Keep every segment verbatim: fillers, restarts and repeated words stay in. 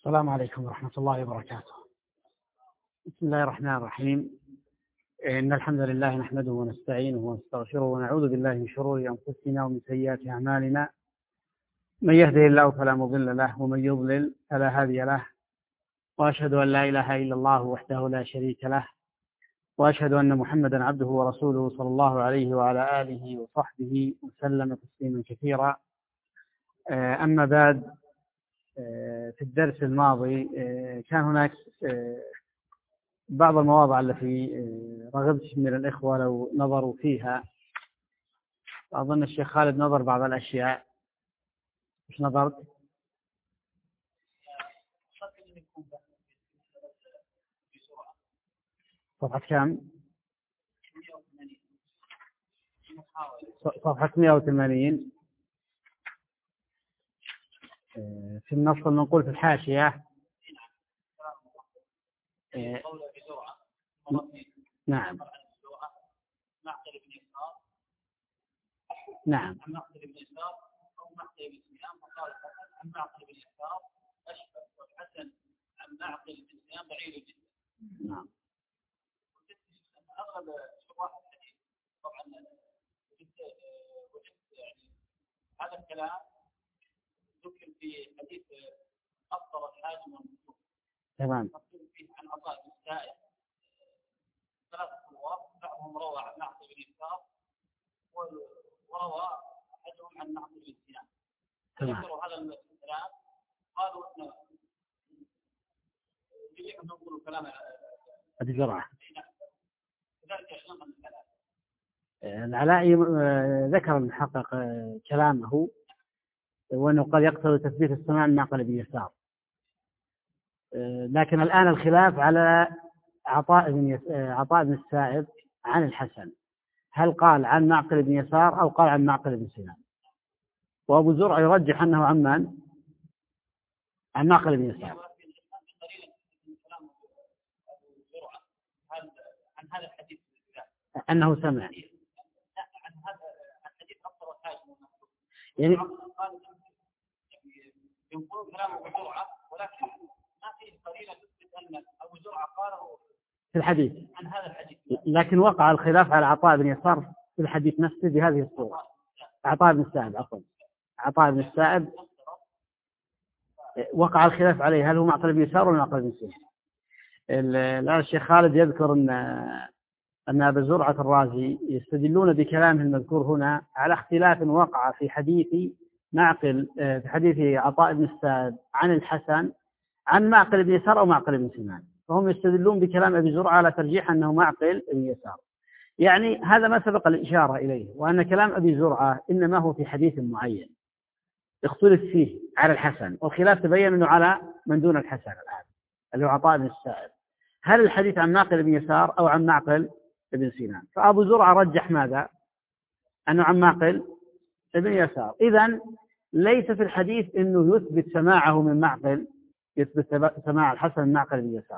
السلام عليكم ورحمة الله وبركاته. بسم الله الرحمن الرحيم. إن الحمد لله نحمده ونستعينه ونستغفره ونعوذ بالله من شرور أنفسنا ومن سيئات أعمالنا. من يهده الله فلا مضل له ومن يضلل فلا هادي له، وأشهد أن لا إله إلا الله وحده لا شريك له، وأشهد أن محمدا عبده ورسوله صلى الله عليه وعلى آله وصحبه وسلم تسليما كثيرا. أما بعد، في الدرس الماضي كان هناك بعض المواضع التي رغبت من الإخوة لو نظروا فيها. أظن الشيخ خالد نظر بعض الأشياء. مش نظرت؟ صفحة كم؟ صفحة مئة وثمانين في النص المنقول في الحاشية. نعم نعم نعم هذا الكلام ذكر في حديث أفطر الحاجم والمسلوك. تمام. فيه عن عطاء بن السائب ثلاثة رواه، بعضهم روى عن معقل بن يسار وروى أحدهم عن معقل بن سنان. ذكروا هذا الكلام، قالوا أن يجب أن نقول كلام أبي زرعة. لذلك أيضا الكلام العلائي ذكر المحقق كلامه، وأنه قد يقتضي تثبيت السماع من معقل بن يسار، لكن الآن الخلاف على عطاء بن عطاء بن السائب عن الحسن، هل قال عن معقل بن يسار أو قال عن معقل بن سنان؟ وأبو زرع يرجح أنه عن من؟ عن معقل بن يسار. عن هذا الحديث أنه سمع عن هذا الحديث أفطر الحاجم يعني ينقلون كلامه بسرعة، ولكن ما فيه قرينة تثبت أن أبو زرعة قاله في الحديث عن هذا الحديث. لكن وقع الخلاف على عطاء بن يسار في الحديث نفسه بهذه الصورة. عطاء بن السائب عفوا عطاء بن السائب وقع الخلاف عليه، هل هو معقل بن يسار ولا معقل بن سنان؟ الآن الشيخ خالد يذكر أن أن أبا زرعة الرازي يستدلون بكلامه المذكور هنا على اختلاف وقع في حديث معقل في حديث عطاء بن السائب عن الحسن عن معقل بن يسار أو معقل بن سنان، فهم يستدلون بكلام أبي زرعة على ترجيح أنه معقل بن يسار. يعني هذا ما سبق الإشارة إليه، وأن كلام أبي زرعة إنما هو في حديث معين اختلف فيه على الحسن، والخلاف تبين أنه على من دون الحسن الآن اللي هو عطاء بن السائب، هل الحديث عن معقل بن يسار أو عن معقل بن سنان؟ فأبو زرعة رجح ماذا؟ أنه عن معقل بن يسار. إذن ليس في الحديث أنه يثبت سماعه من معقل، يثبت سماع الحسن من معقل بن يسار.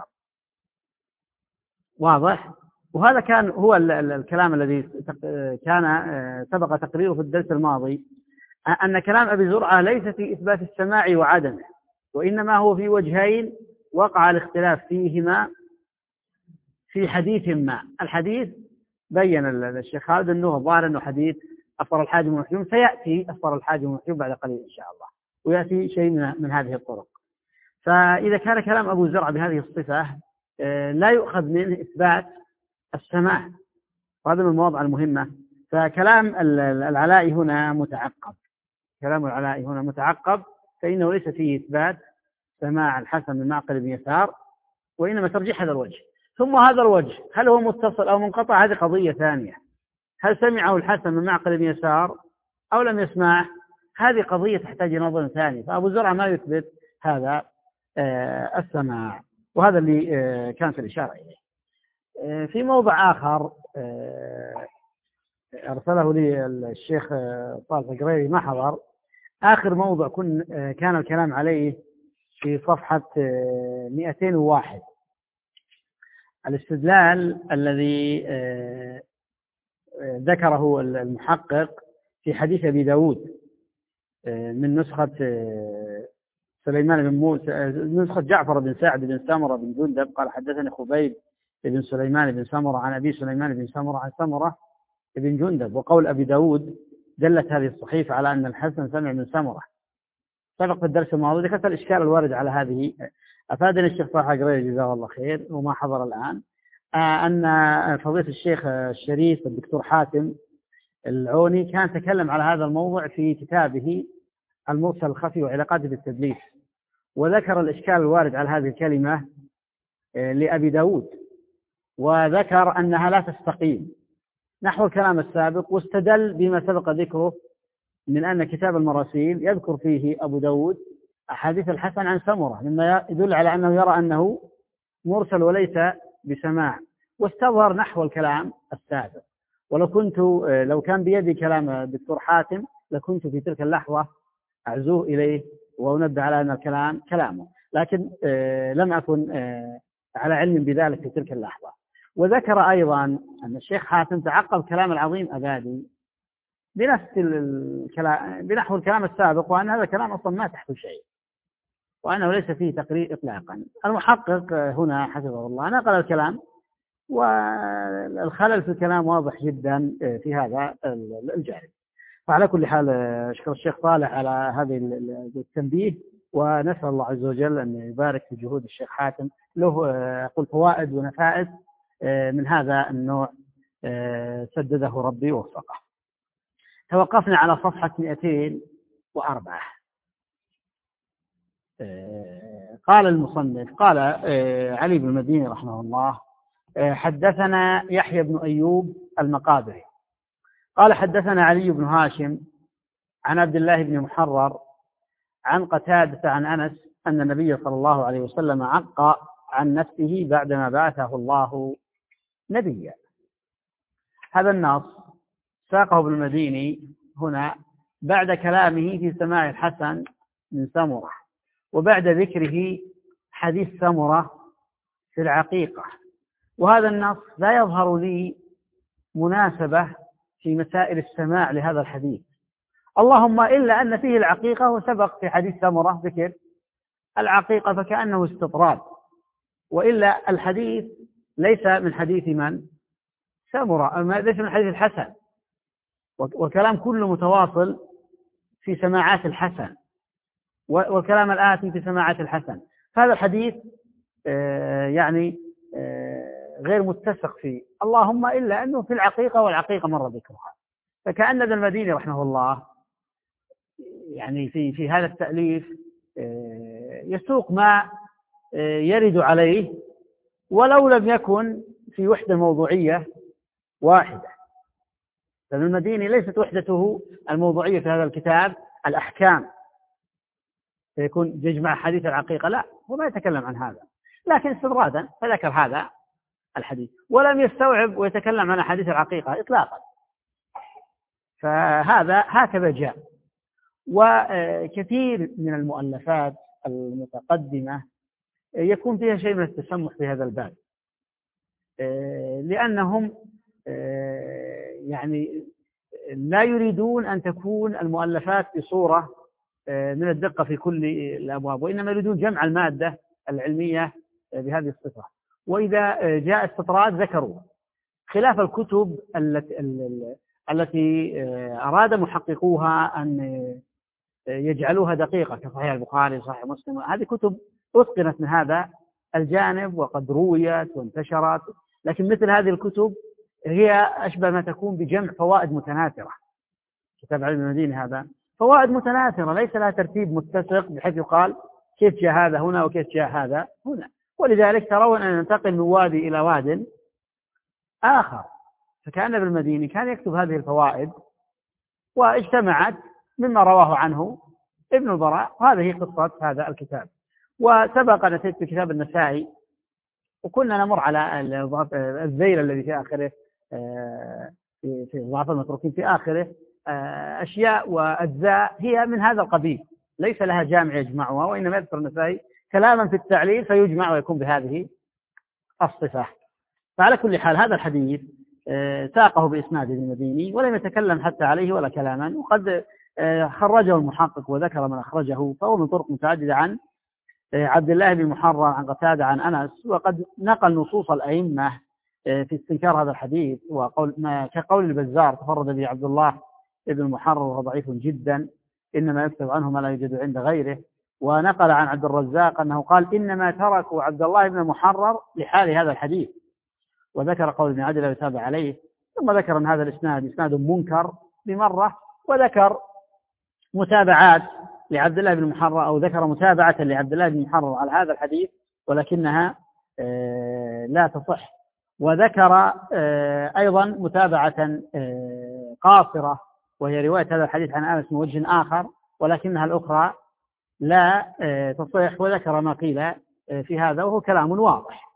واضح؟ وهذا كان هو الكلام الذي كان سبق تقريره في الدرس الماضي، أن كلام أبي زرعة ليس في إثبات السماع وعدمه، وإنما هو في وجهين وقع الاختلاف فيهما في حديث ما. الحديث بين الشيخ خالد أنه ظاهر أنه حديث أفطر الحاجم والمحجوم، سيأتي أفطر الحاجم والمحجوم بعد قليل إن شاء الله، ويأتي شيء من هذه الطرق. فإذا كان كلام أبو زرع بهذه الصفة لا يؤخذ منه إثبات السماع، وهذا من المواضع المهمة. فكلام العلائي هنا متعقب، كلام العلائي هنا متعقب، فإنه ليس فيه إثبات سماع الحسن من معقل بن يسار، وإنما ترجيح هذا الوجه. ثم هذا الوجه هل هو متصل أو منقطع؟ هذه قضية ثانية. هل سمعه الحسن من معقل بن يسار أو لم يسمعه؟ هذه قضية تحتاج نظر ثاني. فأبو زرعة ما يثبت هذا آه السماع، وهذا اللي آه كانت الإشارة إليه. آه في موضع آخر آه أرسله لي الشيخ طارق القريري ما حضر، آخر موضع كن آه كان الكلام عليه في صفحة آه مئتين وواحد، الاستدلال الذي آه ذكره المحقق في حديث أبي داود من نسخة سليمان بن موسى، نسخة جعفر بن سعد بن سمرة بن جندب قال حدثني خبيب بن سليمان بن سمرة عن أبي سليمان بن سمرة عن سمرة بن جندب. وقول أبي داود دلت هذه الصحيفة على أن الحسن سمع من سمرة. سبق في الدرس الماضي ذكرت الإشكال الوارد على هذه. أفادني الشيخ صالح قريش جزاه الله خير وما حضر الآن أن فضيلة الشيخ الشريف الدكتور حاتم العوني كان تكلم على هذا الموضوع في كتابه المرسل الخفي وعلاقاته بالتدليس، وذكر الإشكال الوارد على هذه الكلمة لأبي داود، وذكر أنها لا تستقيم نحو الكلام السابق، واستدل بما سبق ذكره من أن كتاب المراسيل يذكر فيه أبو داود أحاديث الحسن عن سمرة، مما يدل على أنه يرى أنه مرسل وليس بسماع، واستظهر نحو الكلام السابق. ولو كنت لو كان بيدي كلام الدكتور حاتم لكنت في تلك اللحظة أعزوه إليه وأنبه على أن الكلام كلامه، لكن لم أكن على علم بذلك في تلك اللحظة. وذكر أيضا أن الشيخ حاتم تعقب كلام العظيم أبادي بنفس الكلام بنحو الكلام السابق، وأن هذا الكلام أصلا ما تحت شيء وأنه ليس فيه تقرير إطلاقا. المحقق هنا حفظه الله نقل الكلام، والخلل في الكلام واضح جدا في هذا الجانب. فعلى كل حال أشكر الشيخ صالح على هذه التنبيه، ونسأل الله عز وجل أن يبارك في جهود الشيخ حاتم له أقول فوائد ونفائد من هذا النوع سدده ربي ووفقه. توقفنا على صفحة مئتين وأربعة. قال المصنف قال علي بن المديني رحمه الله حدثنا يحيى بن أيوب المقابري قال حدثنا علي بن هاشم عن عبد الله بن محرر عن قتادة عن أنس أن النبي صلى الله عليه وسلم عق عن نفسه بعدما بعثه الله نبيا. هذا النص ساقه ابن المديني هنا بعد كلامه في سماع الحسن من سمرة، وبعد ذكره حديث سمرة في العقيقة. وهذا النص لا يظهر لي مناسبة في مسائل السماع لهذا الحديث، اللهم إلا أن فيه العقيقة، وسبق في حديث سمرة ذكر العقيقة فكأنه استطراد، وإلا الحديث ليس من حديث من؟ سمرة، ليس من حديث الحسن، والكلام كله متواصل في سماعات الحسن، والكلام الآتي في سماعات الحسن. فهذا الحديث يعني غير متسق فيه، اللهم إلا أنه في العقيقة، والعقيقة مر ذكرها. فكأن ابن المديني رحمه الله يعني في في هذا التأليف يسوق ما يرد عليه ولو لم يكن في وحدة موضوعية واحدة. فابن المديني ليست وحدته الموضوعية في هذا الكتاب الأحكام، فيكون يجمع حديث العقيقة، لا، هو ما يتكلم عن هذا، لكن استطرادا فذكر هذا الحديث ولم يستوعب ويتكلم عن حديث العقيقة إطلاقا. فهذا هكذا جاء. وكثير من المؤلفات المتقدمة يكون فيها شيء من التسمح في هذا الباب، لأنهم يعني لا يريدون أن تكون المؤلفات بصورة من الدقة في كل الأبواب، وإنما يريدون جمع المادة العلمية بهذه الصفة. وإذا جاء استطراد ذكروا، خلاف الكتب التي التي أراد محققوها أن يجعلوها دقيقة كصحيح البخاري وصحيح مسلم. هذه كتب أتقنت من هذا الجانب وقد رويت وانتشرت، لكن مثل هذه الكتب هي أشبه ما تكون بجمع فوائد متناثرة. كتاب علم المديني هذا فوائد متناثرة ليس لها ترتيب متسق بحيث يقال كيف جاء هذا هنا وكيف جاء هذا هنا، ولذلك ترون أن ننتقل من وادي إلى واد آخر. فكان ابن المديني كان يكتب هذه الفوائد واجتمعت مما رواه عنه ابن البراء، وهذه قصة هذا الكتاب. وسبق أن أتيت بكتاب النسائي وكنا نمر على الذيل الذي في آخره في ضعف المتروكين في آخره أشياء وأجزاء هي من هذا القبيل ليس لها جامع يجمعها، وإنما يذكر النسائي كلاما في التعليل فيجمع ويكون بهذه الصفة. فعلى كل حال هذا الحديث ساقه بإسناد ابن المديني ولم يتكلم حتى عليه ولا كلاما، وقد خرجه المحقق وذكر من أخرجه، فهو من طرق متعددة عن عبد الله بن محرر عن قتادة عن أنس، وقد نقل نصوص الأئمة في استنكار هذا الحديث، وقول ما كقول البزار تفرد به عبد الله بن محرر وهو ضعيف جدا، إنما يكتب عنه ما لا يوجد عند غيره. ونقل عن عبد الرزاق أنه قال إنما تركوا عبد الله بن محرر لحال هذا الحديث، وذكر قول ابن عدل يتابع عليه، ثم ذكر أن هذا الإسناد إسناد منكر بمرة، وذكر متابعات لعبد الله بن محرر، أو ذكر متابعة لعبد الله بن محرر على هذا الحديث ولكنها لا تصح، وذكر أيضا متابعة قاصرة وهي رواية هذا الحديث عن أنس من وجه آخر ولكنها الأخرى لا تصح، وذكر ما قيل في هذا وهو كلام واضح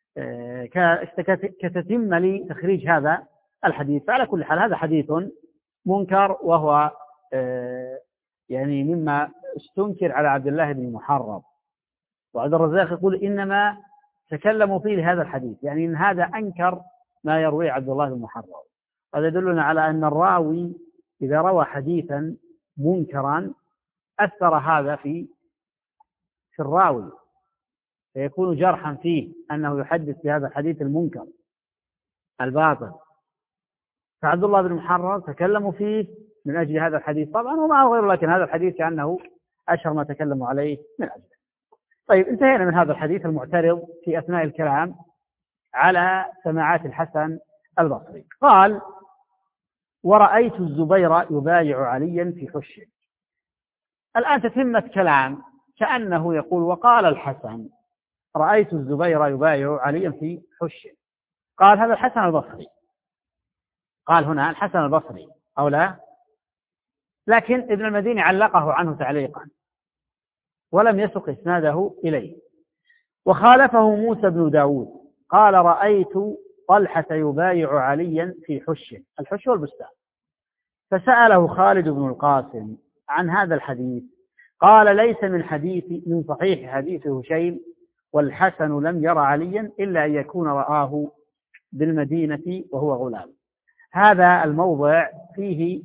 كتتم لتخريج هذا الحديث. فعلى كل حال هذا حديث منكر، وهو يعني مما استنكر على عبد الله بن محرر. وعبد الرزاق يقول إنما تكلموا فيه لهذا الحديث، يعني إن هذا أنكر ما يروي عبد الله بن محرر. هذا يدلنا على أن الراوي إذا روى حديثا منكرا أثر هذا في في الراوي، فيكون جرحا فيه أنه يحدث بهذا الحديث المنكر الباطل. فعبد الله بن محرر تكلموا فيه من أجل هذا الحديث طبعا وما غيره، لكن هذا الحديث كأنه أشهر ما تكلموا عليه من أجله. طيب، انتهينا من هذا الحديث المعترض في أثناء الكلام على سماعات الحسن البصري. قال: ورأيت الزبير يبايع عليا في حشه. الآن تتمة كلام كأنه يقول: وقال الحسن رأيت الزبير يبايع عليا في حشه. قال هذا الحسن البصري، قال هنا الحسن البصري أو لا، لكن ابن المديني علقه عنه تعليقا ولم يسق إسناده إليه. وخالفه موسى بن داود قال: رأيت طلحة يبايع عليا في حشه. الحش والبستان. فسأله خالد بن القاسم عن هذا الحديث، قال: ليس من حديث من صحيح حديث هشيم، والحسن لم يرى عليا إلا أن يكون رآه بالمدينة وهو غلام. هذا الموضع فيه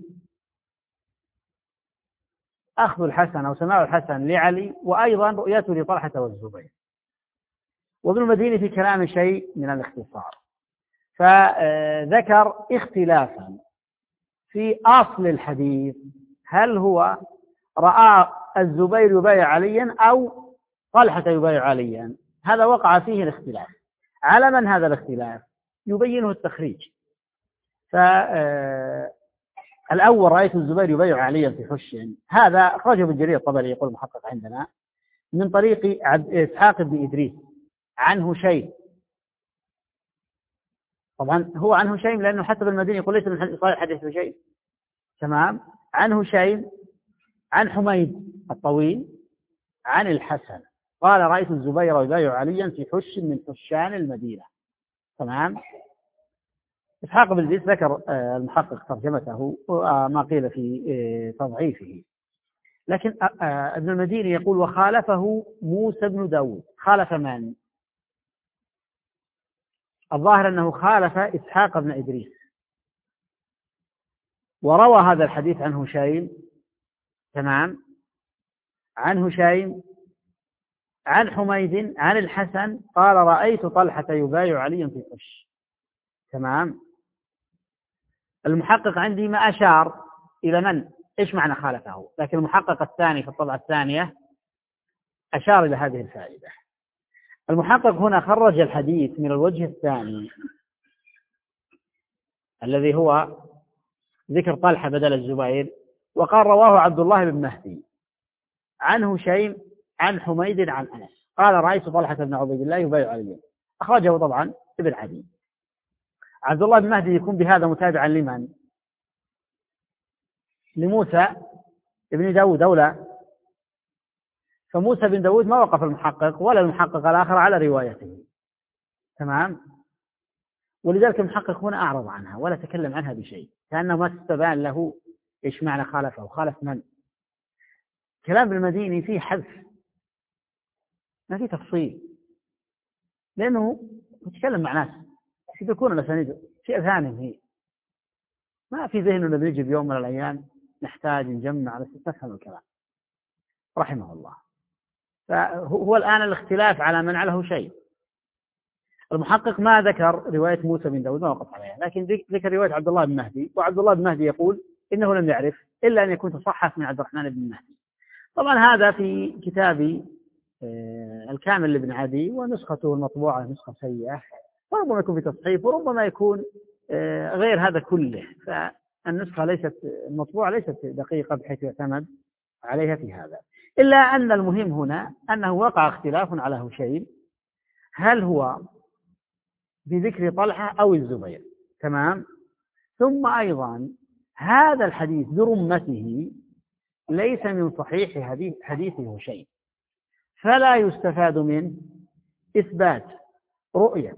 أخذ الحسن أو سماع الحسن لعلي، وأيضا رؤيته لطلحة والزبير. وابن المديني في كلام شيء من الاختصار، فذكر اختلافا في أصل الحديث، هل هو رأى الزبير يبايع عليا أو طلحة يبايع عليا. هذا وقع فيه الاختلاف. على من هذا الاختلاف؟ يبينه التخريج. فالأول: رأيت الزبير يبايع عليا في حش. هذا أخرجه ابن جرير الطبري يقول المحقق عندنا من طريق إسحاق بن إدريس عن هشيم. طبعا هو عن هشيم لأنه حسب المدينة يقول ليس من صحيح حديث هشيم، تمام. عن هشيم عن حميد الطويل عن الحسن قال: رأيت الزبير يبايع عليا في حش من حشان المدينة، تمام. إسحاق بن إدريس ذكر المحقق ترجمته وما قيل في تضعيفه، لكن ابن المديني يقول: وخالفه موسى بن داود. خالف من؟ الظاهر أنه خالف إسحاق بن إدريس، وروى هذا الحديث عن هشيم، تمام، عن هشيم عن حميد عن الحسن قال: رأيت طلحة يبايع عليا في حش، تمام. المحقق عندي ما أشار إلى من إيش معنى خالفه، لكن المحقق الثاني في الطبعة الثانية أشار إلى هذه الفائدة. المحقق هنا خرج الحديث من الوجه الثاني الذي هو ذكر طلحة بدل الزبير، وقال: رواه عبد الله بن مهدي عن هشيم عن حميد عن أنس قال: رأيت طلحة بن عبيد الله يبايع عليا. أخرجه طبعا ابن عدي. عبد الله بن مهدي يكون بهذا متابعا لمن؟ لموسى ابن داود أو لا؟ فموسى بن داود ما وقف المحقق ولا المحقق الآخر على روايته، تمام. ولذلك المحقق هنا أعرض عنها ولا تكلم عنها بشيء، كأنه ما استبان له إيش معنى خالفه وخالف من. كلام ابن المديني فيه حذف، ما فيه تفصيل، لأنه يتكلم مع ناس يكون الأسانيد في أذهانهم، هي ما في ذهنه أنه بيجي بيوم من الأيام نحتاج نجمع بس تفهم الكلام رحمه الله. فهو الآن الاختلاف على من عليه شيء. المحقق ما ذكر رواية موسى بن داود، ما وقف عليها، لكن ذكر رواية عبد الله بن مهدي، وعبد الله بن مهدي يقول إنه لم يعرف إلا أن يكون تصحف من عبد الرحمن بن مهدي. طبعا هذا في كتابي الكامل لابن عدي، ونسخته المطبوعة نسخة سيئة، وربما يكون في تصحيف وربما يكون غير هذا كله. فالنسخة ليست المطبوعة ليست دقيقة بحيث يعتمد عليها في هذا. إلا أن المهم هنا أنه وقع اختلاف على هشيم، هل هو بذكر طلحة أو الزبير؟ تمام. ثم أيضا هذا الحديث برمته ليس من صحيح حديث هشيم، فلا يستفاد من إثبات رؤية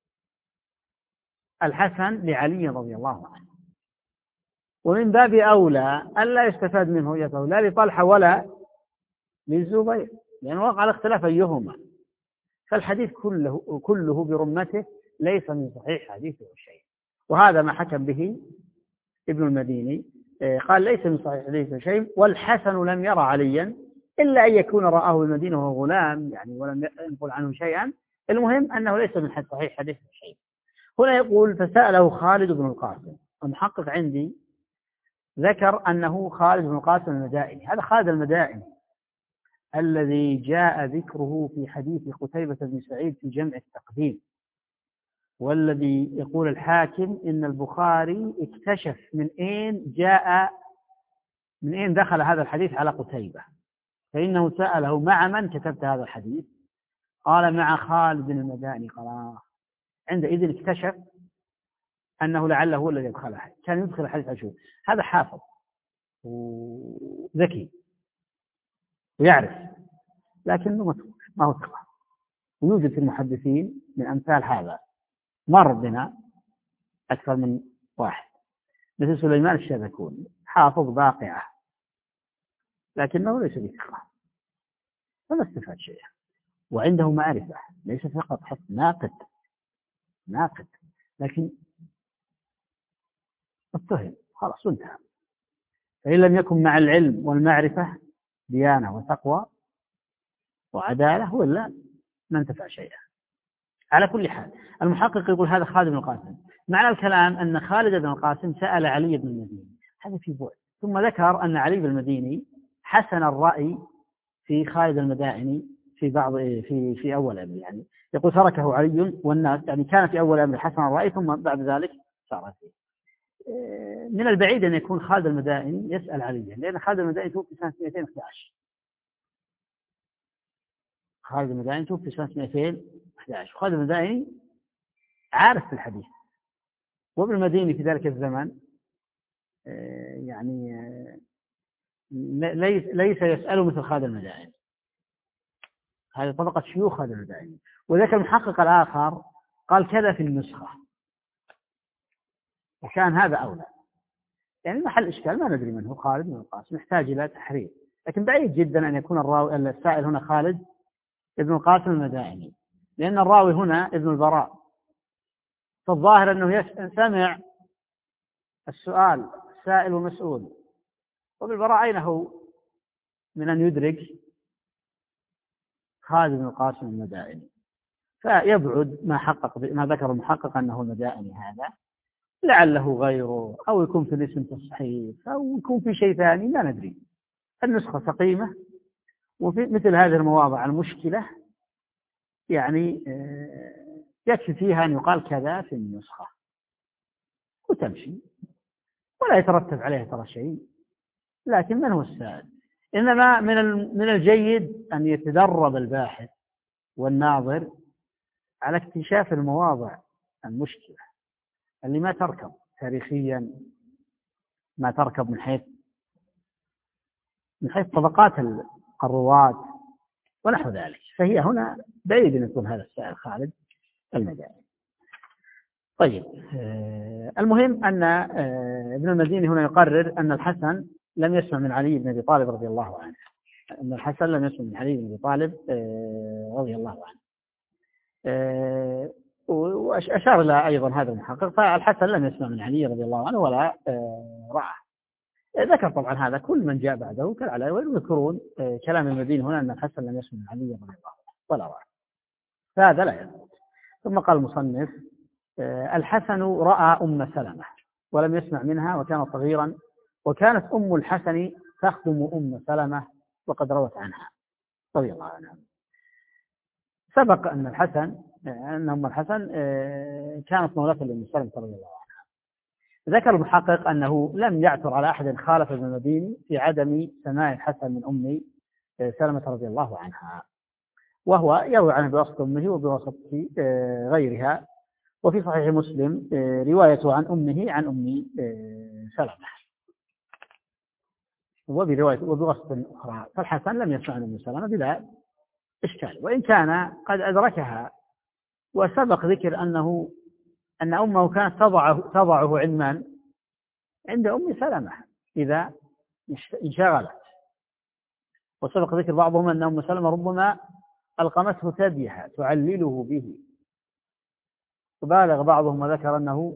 الحسن لعلي رضي الله عنه، ومن باب أولى ألا يستفاد منه رؤيته لا لطلحة ولا للزبير، لأن وقع الاختلاف أيهما. فالحديث كله كله برمته ليس من صحيح حديثه شيء، وهذا ما حكم به ابن المديني، قال ليس من صحيح حديثه شيء، والحسن لم يرى عليا إلا أن يكون رآه المدينة وهو غلام يعني، ولم ينقل عنه شيئا. المهم أنه ليس من صحيح حديثه شيء. هنا يقول فسأله خالد بن القاسم. المحقق عندي ذكر أنه خالد بن القاسم المدائني. هذا خالد المدائني الذي جاء ذكره في حديث قتيبة بن سعيد في جمع التقديم، والذي يقول الحاكم إن البخاري اكتشف من أين جاء من أين دخل هذا الحديث على قتيبة، فإنه سأله مع من كتبت هذا الحديث؟ قال مع خالد بن المدائني. قال عندئذ اكتشف أنه لعله هو الذي يدخله، كان يدخل الحديث أشوف. هذا حافظ وذكي ويعرف، لكنه متروك ما هو ثقة. ويوجد في المحدثين من أمثال هذا، مر بنا أكثر من واحد، مثل سليمان الشاذكوني، حافظ باقعة لكنه ليس بثقة، فما استفاد شيئا، وعنده معرفة ليس فقط حفظ، ناقد ناقد لكن اتهم خلاص انتهى. فإن لم يكن مع العلم والمعرفة ديانة وتقوى وعدالة ولا ما انتفع شيئا. على كل حال المحقق يقول هذا خالد بن القاسم. معنى الكلام أن خالد بن القاسم سأل علي بن المديني، هذا في بعد. ثم ذكر أن علي بن المديني حسن الرأي في خالد المدائني في بعض في في أول أمر، يعني يقول تركه علي والناس، يعني كان في أول أمر حسن الرأي ثم بعد ذلك صار فيه. من البعيد أن يكون خالد المدائني يسأل عليا، لأن خالد المدائني توفي سنة مئتين وأحد عشر. خالد المدائني توفي سنة مئتين وأحد عشر، خالد المدائني عارف في الحديث، وابن المديني في ذلك الزمن يعني ليس ليس يسأله مثل خالد المدائني، هذه طبقة شيوخ خالد المدائني. وذاك المحقق الآخر قال كذا في النسخة، وكان هذا أولى، يعني محل إشكال ما ندري من هو خالد بن القاسم، يحتاج إلى تحرير، لكن بعيد جدا أن يكون الراوي السائل هنا خالد ابن القاسم المدائني، لأن الراوي هنا ابن البراء، فالظاهر أنه سمع السؤال السائل والمسؤول، وبالبراء أين هو من أن يدرك خالد بن القاسم المدائني؟ فيبعد ما حقق ما ذكر المحقق أنه المدائني هذا، لعله غيره، أو يكون في الاسم تصحيح، أو يكون في شيء ثاني ما ندري. النسخة سقيمة، وفي مثل هذه المواضع المشكلة يعني يكفي فيها أن يقال كذا في النسخة وتمشي ولا يترتب عليها ترى شيء. لكن من هو السائل؟ إنما من من الجيد أن يتدرب الباحث والناظر على اكتشاف المواضع المشكلة اللي ما تركب تاريخيا، ما تركب من حيث من حيث طبقات الرواة ونحو ذلك. فهي هنا بعيد أن يكون هذا السائل خالد المدائني. طيب المهم أن ابن المديني هنا يقرر أن الحسن لم يسمع من علي بن أبي طالب رضي الله عنه، أن الحسن لم يسمع من علي بن أبي طالب رضي الله عنه، وأشار إلى أيضا هذا المحقق، فالحسن لم يسمع من علي رضي الله عنه ولا رأى. ذكر طبعا هذا كل من جاء بعده كالعلاء، ويذكرون كلام المديني هنا أن الحسن لم يسمع من علي رضي الله عنه ولا رأى، فهذا لا يثبت. ثم قال المصنف: الحسن رأى أم سلمة ولم يسمع منها وكان صغيرا، وكانت أم الحسن تخدم أم سلمة وقد روت عنها رضي الله عنها. سبق أن الحسن أن أم الحسن كانت مولاة لأم سلمة رضي الله عنها. ذكر المحقق أنه لم يعثر على أحد خالف ابن المديني في عدم سماع الحسن من أم سلمة رضي الله عنها، وهو يروي عنه بواسط أمه وبواسط غيرها. وفي صحيح مسلم روايته عن أمه عن أم سلمة، وبرواية وبواسط أخرى. فالحسن لم يسمع من أم سلمة بلا إشكال، وإن كان قد أدركها. وسبق ذكر أنه أن أمه كانت تضعه, تضعه عند عند أم سلمة إذا انشغلت. وسبق ذكر بعضهم أن أم سلمة ربما ألقمته ثديها تعلله به، وبالغ بعضهم وذكر أنه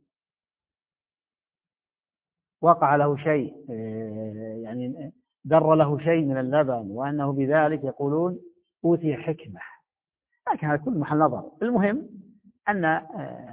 وقع له شيء، يعني در له شيء من اللبن، وأنه بذلك يقولون أوتي حكمة، لكن هذا كل محل نظر. المهم أن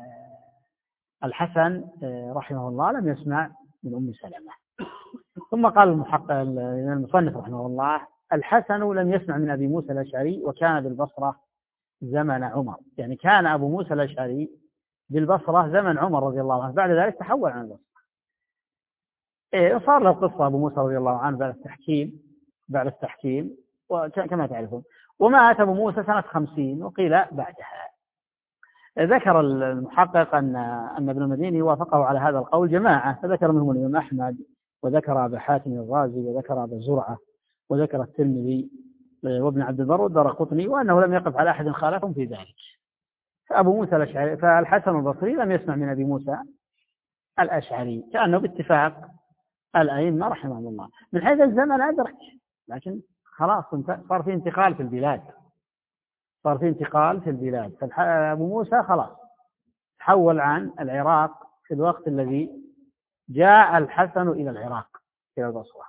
الحسن رحمه الله لم يسمع من أم سلمة. ثم قال المحقق المصنف رحمه الله: الحسن لم يسمع من أبي موسى الأشعري وكان بالبصرة زمن عمر. يعني كان أبو موسى الأشعري بالبصرة زمن عمر رضي الله عنه، بعد ذلك تحول عن البصرة. إيه صار له قصة أبو موسى رضي الله عنه بعد التحكيم بعد التحكيم وكما تعرفون. ومات أبو موسى سنة خمسين وقيل بعدها. ذكر المحقق أن أن ابن المديني وافقه على هذا القول جماعة، فذكر منهم الإمام أحمد، وذكر أبا حاتم الرازي، وذكر أبا زرعة، وذكر الترمذي وابن عبد البر والدارقطني، وأنه لم يقف على أحد خالفهم في ذلك. فأبو موسى الأشعري فالحسن البصري لم يسمع من أبي موسى الأشعري، كأنه باتفاق الأئمة رحمهم الله. من حيث الزمن أدرك، لكن خلاص صار في انتقال في البلاد صار في انتقال في البلاد فأبو موسى خلاص تحول عن العراق في الوقت الذي جاء الحسن إلى العراق إلى البصرة،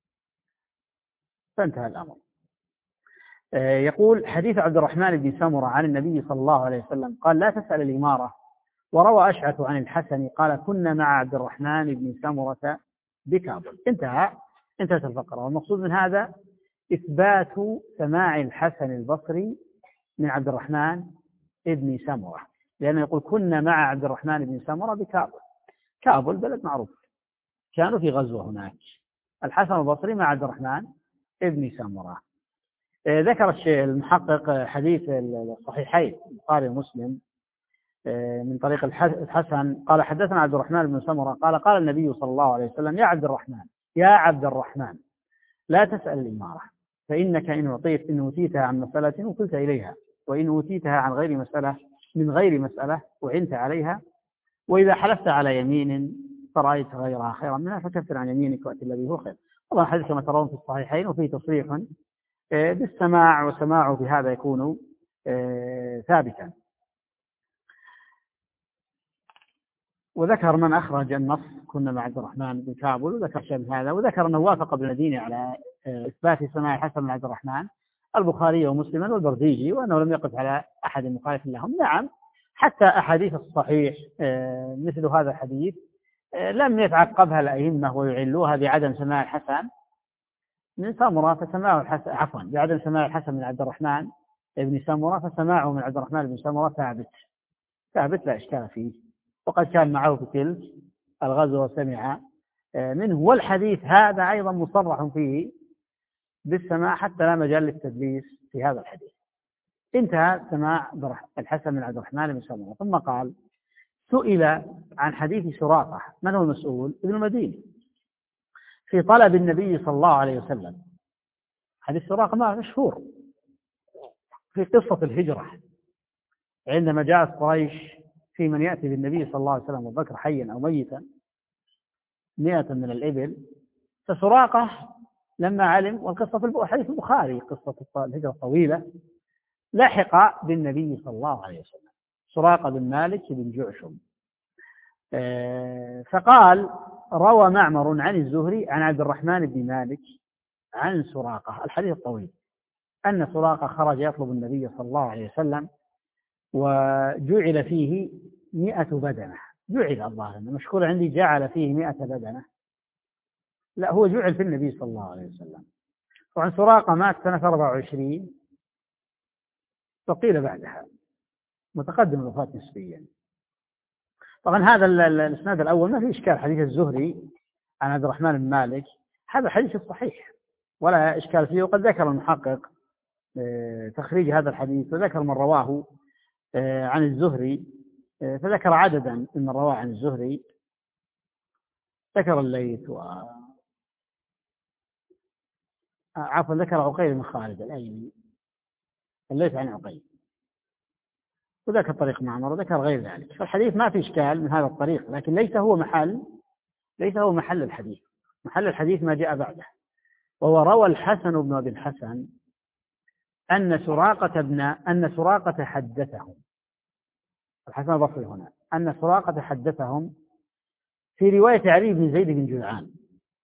فانتهى الأمر. يقول: حديث عبد الرحمن بن سمرة عن النبي صلى الله عليه وسلم قال: لا تسأل الإمارة. وروى أشعث عن الحسن قال: كنا مع عبد الرحمن بن سمرة بكابل. انتهى انتهت الفقرة. والمقصود من هذا إثبات سماع الحسن البصري من عبد الرحمن بن سمرة، لأنه يقول: كنا مع عبد الرحمن بن سمرة بكابل. كابل بلد معروف، كانوا في غزوة هناك. الحسن البصري مع عبد الرحمن بن سمرة. ذكر الشيخ المحقق حديث الصحيحين البخاري ومسلم من طريق الحسن قال: حدثنا عبد الرحمن بن سمرة قال: قال النبي صلى الله عليه وسلم: يا عبد الرحمن يا عبد الرحمن لا تسأل الإمارة، فإنك إن أعطيت إن أوتيتها عن مسألة وكلت إليها، وإن أوتيتها عن غير مسألة من غير مسألة وعنت عليها، وإذا حلفت على يمين فرأيت غيرها خيرا منها فكفر عن يمينك وأتي الذي هو خير. طبعا الحديث كما ترون في الصحيحين، وفيه تصريح بالسماع، وسماعه بهذا يكون ثابتا. وذكر من أخرج النص: كنا مع عبد الرحمن بن كابل، وذكر شيء من هذا، وذكر أنه وافق ابن المديني على إثبات سماع الحسن بن عبد الرحمن البخاري ومسلما والبرديجي، وأنه لم يقف على أحد مخالف لهم. نعم، حتى أحاديث الصحيح مثل هذا الحديث لم يتعقبها الأئمة ويعلوها بعدم سماع الحسن من سمرة، فسماعه الحسن عفوا بعدم سماع الحسن من عبد الرحمن بن سمرة، فسماعه من عبد الرحمن بن سمرة ثابت ثابت لا إشكال فيه، وقد كان معه في تلك الغزوة وسمع منه. والحديث هذا أيضا مصرح فيه بالسماع، حتى لا مجال للتدليس في هذا الحديث. انتهى سماع الحسن من عبد الرحمن بن سمرة. ثم قال: سئل عن حديث سراقة. من هو المسؤول؟ ابن المديني، في طلب النبي صلى الله عليه وسلم. حديث سراقة ما مشهور في قصة الهجرة، عندما جاءت قريش في من يأتي بالنبي صلى الله عليه وسلم وبكر حيا أو ميتا مئة من الإبل. فسراقة لما علم، والقصة في حديث البخاري قصة الهجرة الطويلة، لحق بالنبي صلى الله عليه وسلم سراقة بن مالك بن جعشم. فقال روى معمر عن الزهري عن عبد الرحمن بن مالك عن سراقة، الحديث الطويل، أن سراقة خرج يطلب النبي صلى الله عليه وسلم وجعل فيه مئة بدنة. جعل الله مشكور عندي جعل فيه مئة بدنة، لا هو جعل في النبي صلى الله عليه وسلم. وعن سراقة مات سنة أربعة وعشرين وقيل بعدها، متقدم الوفاة نسبيا. طبعا هذا الإسناد الأول ما فيه إشكال، حديث الزهري عن عبد الرحمن بن مالك هذا حديث صحيح ولا إشكال فيه، وقد ذكر المحقق تخريج هذا الحديث وذكر من رواه عن الزهري، فذكر عددا من رواه عن الزهري، ذكر الليث و عفوا ذكر عقيل بن خالد الأيلي، الليث عن عقيل، وذكر طريق معمر وذكر غير ذلك. فالحديث ما في إشكال من هذا الطريق، لكن ليس هو محل ليس هو محل الحديث. محل الحديث ما جاء بعده، وهو روى الحسن بن أبي الحسن أن سراقة بن أن سراقة حدثهم، الحسن البصري هنا، أن سراقة حدثهم في رواية علي بن زيد بن جدعان،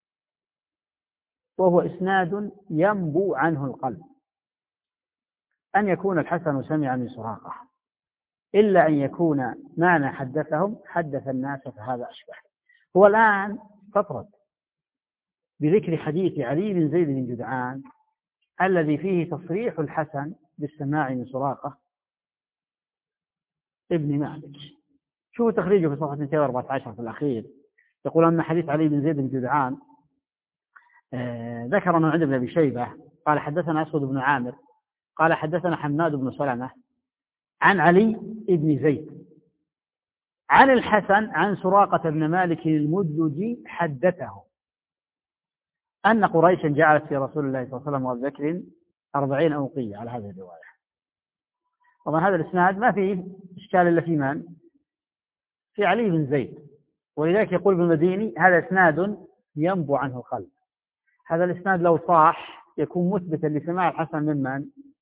وهو إسناد ينبو عنه القلب، أن يكون الحسن سمع من سراقة، إلا أن يكون معنى حدثهم حدث الناس، فهذا أشبه. هو الآن تطرد بذكر حديث علي بن زيد بن جدعان الذي فيه تصريح الحسن بالسماع من سراقة ابن مالك. شوفوا تخريجه في صفحة مئتين وأربعة عشر في الأخير، يقول أن حديث علي بن زيد بن جدعان آه ذكر أنه عند ابن أبي شيبة قال حدثنا أسود بن عامر قال حدثنا حماد بن سلمة عن علي بن زيد عن الحسن عن سراقة بن مالك المدلجي حدثه أن قريشا جعلت في رسول الله صلى الله عليه وسلم وذكر أربعين أوقية على هذه الرواية. طبعا هذا الإسناد ما فيه إشكال إلا في من؟ في علي بن زيد، ولذلك يقول ابن المديني هذا إسناد ينبو عنه القلب. هذا الإسناد لو صح يكون مثبتا لسماع الحسن من من؟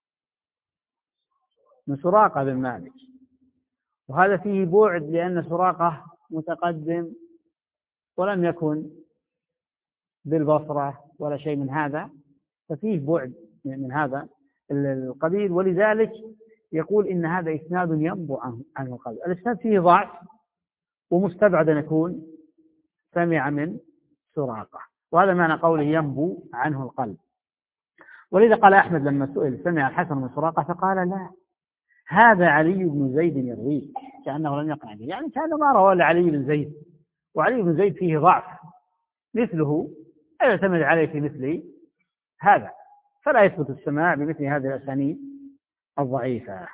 من سراقة بن مالك، وهذا فيه بعد لأن سراقة متقدم ولم يكن بالبصرة ولا شيء من هذا، ففيه بعد من هذا القبيل، ولذلك يقول إن هذا إسناد ينبو عنه القلب. الإسناد فيه ضعف ومستبعد أن يكون سمع من سراقة، وهذا معنى قوله ينبو عنه القلب. ولذا قال أحمد لما سئل سمع الحسن من سراقة فقال لا، هذا علي بن زيد يرويه، كأنه لم يقع به، يعني كأنه ما روى لعلي بن زيد، وعلي بن زيد فيه ضعف مثله لا يعتمد عليه في مثل هذا، فلا يثبت السماع بمثل هذه الأسانيد الضعيفة.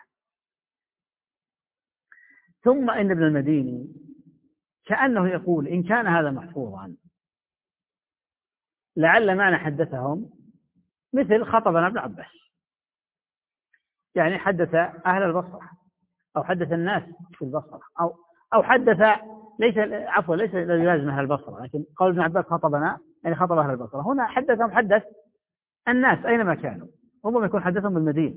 ثم إن ابن المديني كأنه يقول إن كان هذا محفوظا لعل معنى حدثهم مثل خطبنا ابن عباس، يعني حدث أهل البصرة أو حدث الناس في البصرة أو أو حدث ليس عفوا ليس لازم أهل البصرة، لكن قول ابن عباس خطبنا يعني خطب أهل البصرة، هنا حدثهم حدث الناس أينما كانوا، ربما يكون حدثهم بالمدينة،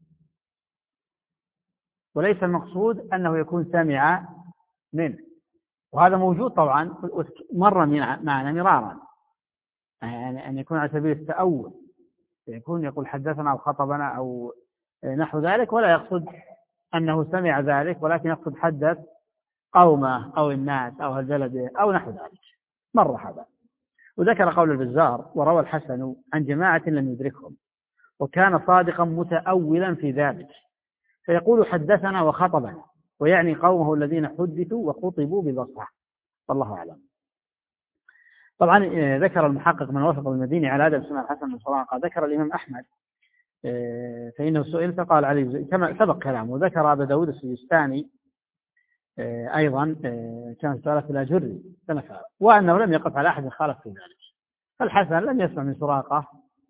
وليس المقصود أنه يكون سامع منه. وهذا موجود طبعا مرة معنا مرارا، يعني أن يكون على سبيل التأول، يكون يقول حدثنا أو خطبنا أو نحو ذلك، ولا يقصد أنه سمع ذلك، ولكن يقصد حدث قومه أو الناس أو البلد أو نحو ذلك، مرة هذا. وذكر قول البزار وروى الحسن عن جماعة لم يدركهم، وكان صادقا متأولا في ذلك، فيقول حدثنا وخطبنا، ويعني قومه الذين حدثوا وخطبوا بالبصرة، والله أعلم. طبعا ذكر المحقق من وافق المديني على هذا سمع الحسن من سراقة، ذكر الإمام أحمد فإنه سئل فقال عليه كما سبق كلامه، وذكر أبا داود السجستاني أيضا كان سؤالات الأجري سنفعل، وأنه لم يقف على أحد خالف في ذلك. فالحسن لم يسمع من سراقة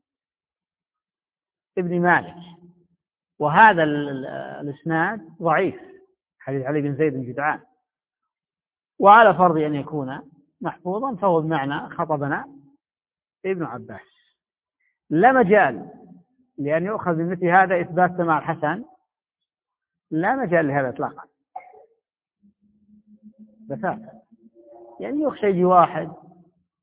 ابن مالك، وهذا الإسناد ضعيف، حديث علي بن زيد بن جدعان، وعلى فرض أن يكون محفوظا فهو بمعنى خطبنا ابن عباس. لا مجال لأن يؤخذ من مثل هذا إثبات سماع الحسن، لا مجال لهذا إطلاقا، بساطة. يعني يخشى يجي واحد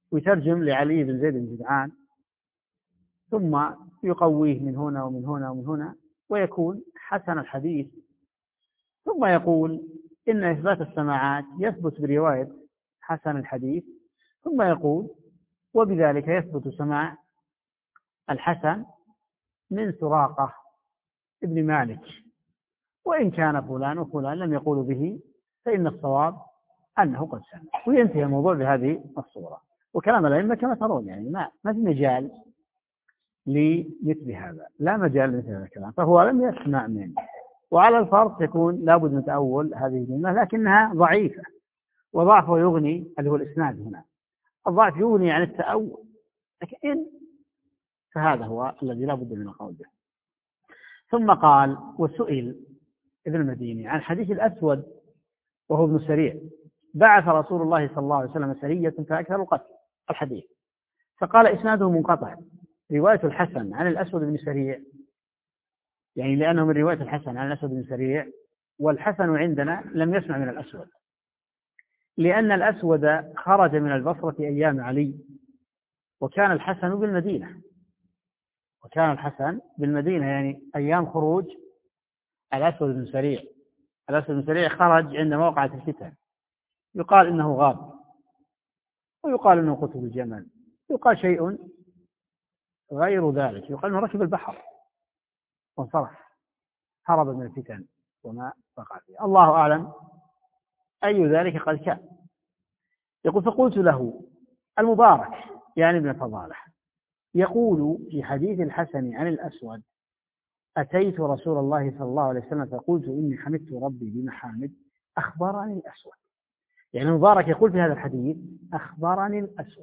ويترجم لعلي بن زيد بن جدعان، ثم يقويه من هنا ومن هنا ومن هنا ويكون حسن الحديث. ثم يقول إن إثبات السماعات يثبت برواية حسن الحديث، ثم يقول وبذلك يثبت سماع الحسن من سراقة ابن مالك، وإن كان فلان وفلان لم يقولوا به فإن الصواب أنه قد سمع. وينتهي الموضوع بهذه الصورة. وكلام الأئمة كما ترون يعني ما ما في مجال لمثل هذا، لا مجال لمثل هذا الكلام، فهو لم يسمع منه. وعلى الفرض يكون لابد من تأول هذه الجملة، لكنها ضعيفة، وضعفه يغني اللي هو الإسناد هنا، الضعف يغني عن التأول، لكن فهذا هو الذي لا بد من القول به. ثم قال وسئل ابن المديني عن حديث الأسود وهو ابن سريع، بعث رسول الله صلى الله عليه وسلم سرية فأكثر القتل الحديث، فقال إسناده منقطع، رواية الحسن عن الأسود بن سريع، يعني لأنه من رواية الحسن عن الأسود بن سريع، والحسن عندنا لم يسمع من الأسود، لأن الأسود خرج من البصرة أيام علي، وكان الحسن بالمدينة وكان الحسن بالمدينة يعني أيام خروج الأسود بن سريع. الأسود بن سريع خرج عندما وقعت الفتن، يقال إنه غاب، ويقال إنه قتل الجمل، يقال شيء غير ذلك، يقال إنه ركب البحر وانصرف، هرب من الفتن وما وقع فيه، الله أعلم أي ذلك قد كان. يقول فقلت له المبارك يعني ابن فضالة يقول في حديث الحسن عن الأسود أتيت رسول الله صلى الله عليه وسلم فقلت إني حمدت ربي بمحامد أخبرني الأسود، يعني المبارك يقول في هذا الحديث أخبرني الأسود.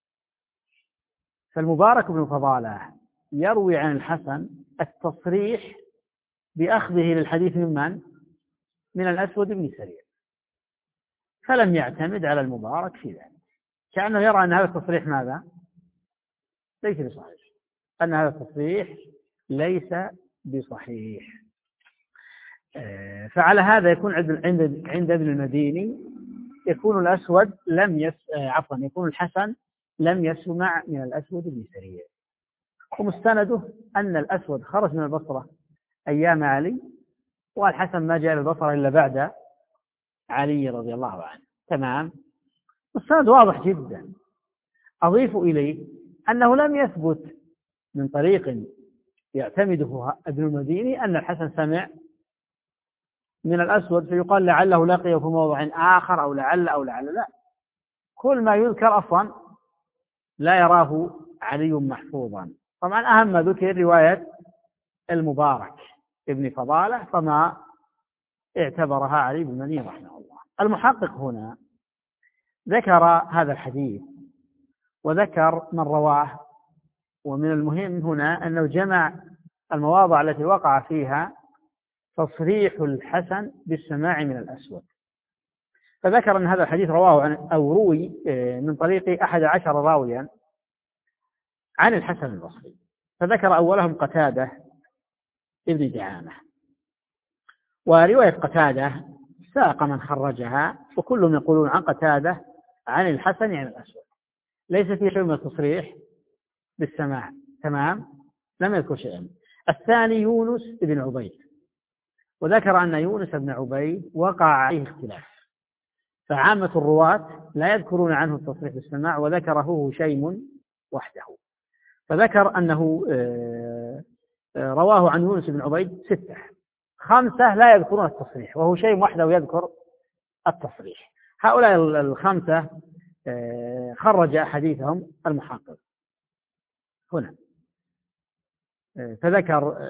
فالمبارك بن فضالة يروي عن الحسن التصريح بأخذه للحديث ممن؟ من الأسود بن سريع، فلم يعتمد على المبارك في ذلك، كأنه يرى أن هذا التصريح ماذا؟ ليس بصحيح، أن هذا التصريح ليس بصحيح. فعلى هذا يكون عند عند ابن المديني يكون الأسود لم يس عفوا يكون الحسن لم يسمع من الأسود بن سريع، ومستنده أن الأسود خرج من البصرة أيام علي، والحسن ما جاء البصرة إلا بعد علي رضي الله عنه. تمام، مستند واضح جدا. أضيف إليه أنه لم يثبت من طريق يعتمده ابن المديني أن الحسن سمع من الأسود فيقال لعله لقيه في موضع آخر أو لعل أو لعل، لا، كل ما يذكر أصلا لا يراه علي محفوظا. طبعا أهم ما ذكر رواية المبارك ابن فضالة، فما اعتبرها علي بن المديني رحمه الله. المحقق هنا ذكر هذا الحديث وذكر من رواه، ومن المهم هنا أنه جمع المواضع التي وقع فيها تصريح الحسن بالسماع من الأسود، فذكر أن هذا الحديث رواه عن أو روي من طريق أحد عشر راويا عن الحسن البصري، فذكر أولهم قتادة ابن دعامة، ورواية قتادة ساق من خرجها، وكلهم يقولون عن قتادة عن الحسن عن الأسود، ليس في شيء من التصريح بالسماع. تمام، لم يذكر شيئا. الثاني يونس بن عبيد، وذكر أن يونس بن عبيد وقع عليه اختلاف، فعامة الرواة لا يذكرون عنه التصريح بالسماع، وذكره هشيم وحده، فذكر أنه رواه عن يونس بن عبيد ستة، خمسة لا يذكرون التصريح، وهشيم وحده يذكر التصريح. هؤلاء الخمسة خرج حديثهم المحقق هنا، فذكر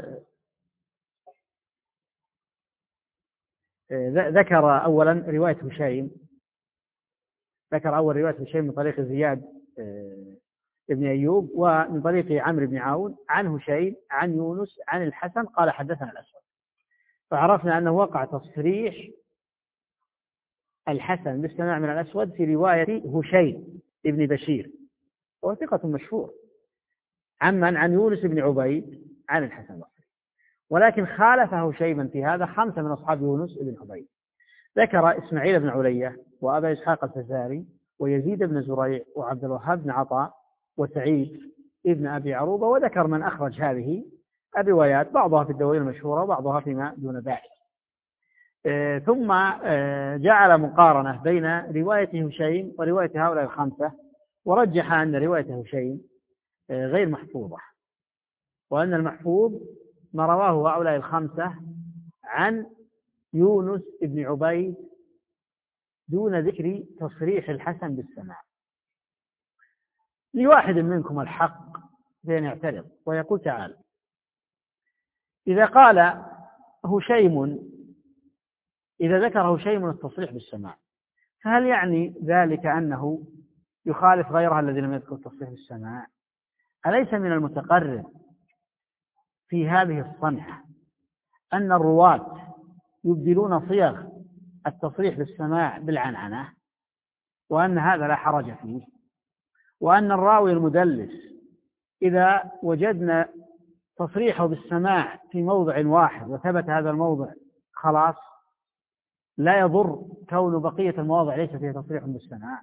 ذكر أولا رواية هشيم، ذكر أول رواية هشيم من طريق زياد ابن أيوب ومن طريق عمرو بن عون عن هشيم عن يونس عن الحسن قال حدثنا الأسود، فعرفنا أنه وقع تصريح الحسن بالسماع من الأسود في رواية هشيم ابن بشير، وهو ثقة مشهور، عمن عن يونس بن عبيد عن الحسن البصري، ولكن خالفه هشيما في هذا خمسة من أصحاب يونس بن عبيد، ذكر إسماعيل بن علية وأبا إسحاق الفزاري ويزيد بن زريع وعبد الوهاب بن عطاء وسعيد ابن أبي عروبة، وذكر من أخرج هذه الروايات بعضها في الدواوين المشهورة وبعضها فيما دون ذلك. آه ثم آه جعل مقارنة بين رواية هشيم ورواية هؤلاء الخمسة، ورجح أن رواية هشيم آه غير محفوظة، وأن المحفوظ ما رواه هؤلاء الخمسة عن يونس بن عبيد دون ذكر تصريح الحسن بالسماع. لواحد منكم الحق بأن يعترض ويقول تعالى: إذا قال هشيم إذا ذكر هشيم التصريح بالسماع، فهل يعني ذلك أنه يخالف غيرها الذي لم يذكر التصريح بالسماع؟ أليس من المتقرر في هذه الصنعة أن الرواة يبدلون صيغ التصريح بالسماع بالعنعنة، وأن هذا لا حرج فيه، وأن الراوي المدلس إذا وجدنا تصريحه بالسماع في موضع واحد وثبت هذا الموضع خلاص لا يضر كون بقية المواضع ليس فيها تصريح بالسماع،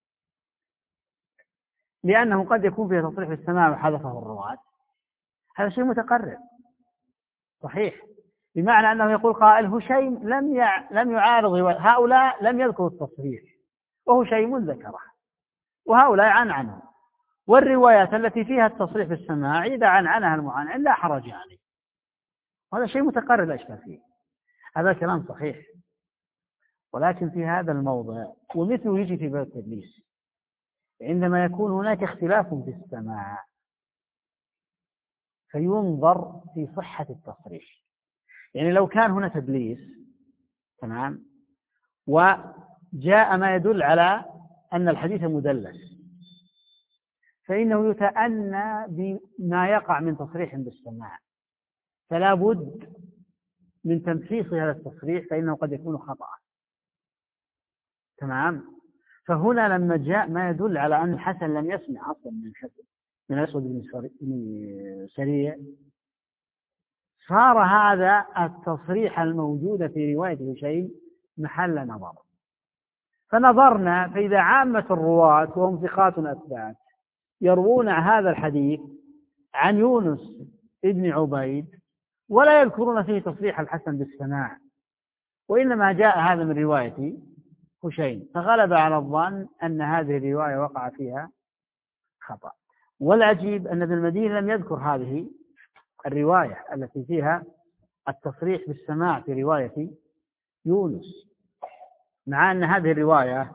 لأنه قد يكون فيها تصريح بالسماع وحذفه الرواة. هذا شيء متقرر صحيح، بمعنى أنه يقول قائل هشيم لم يع... لم يعارض هؤلاء، لم يذكروا التصريح وهشيم ذكره، وهؤلاء عنعنوا، والروايات التي فيها التصريح بالسماع إذا عنعنها المعنعن لا حرج عليه. هذا شيء متقرر لا إشكال فيه، هذا كلام صحيح. ولكن في هذا الموضع ومثله يجي في باب التدليس، عندما يكون هناك اختلاف في السماع فينظر في صحة التصريح. يعني لو كان هنا تدليس تمام وجاء ما يدل على أن الحديث مدلس، فإنه يتأنى بما يقع من تصريح بالسماع، فلا بد من تمحيص هذا التصريح، فإنه قد يكون خطأ تمام. فهنا لما جاء ما يدل على أن الحسن لم يسمع أصلا من الحسن من الأسود بن سريع، صار هذا التصريح الموجود في رواية هشيم محل نظر. فنظرنا فإذا عامة الرواة وهم ثقات أثبات يروون هذا الحديث عن يونس ابن عبيد ولا يذكرون فيه تصريح الحسن بالسماع، وإنما جاء هذا من رواية هشيم، فغلب على الظن أن هذه الرواية وقع فيها خطأ. والعجيب أن ابن المديني لم يذكر هذه الرواية التي فيها التصريح بالسماع في رواية يونس، مع أن هذه الرواية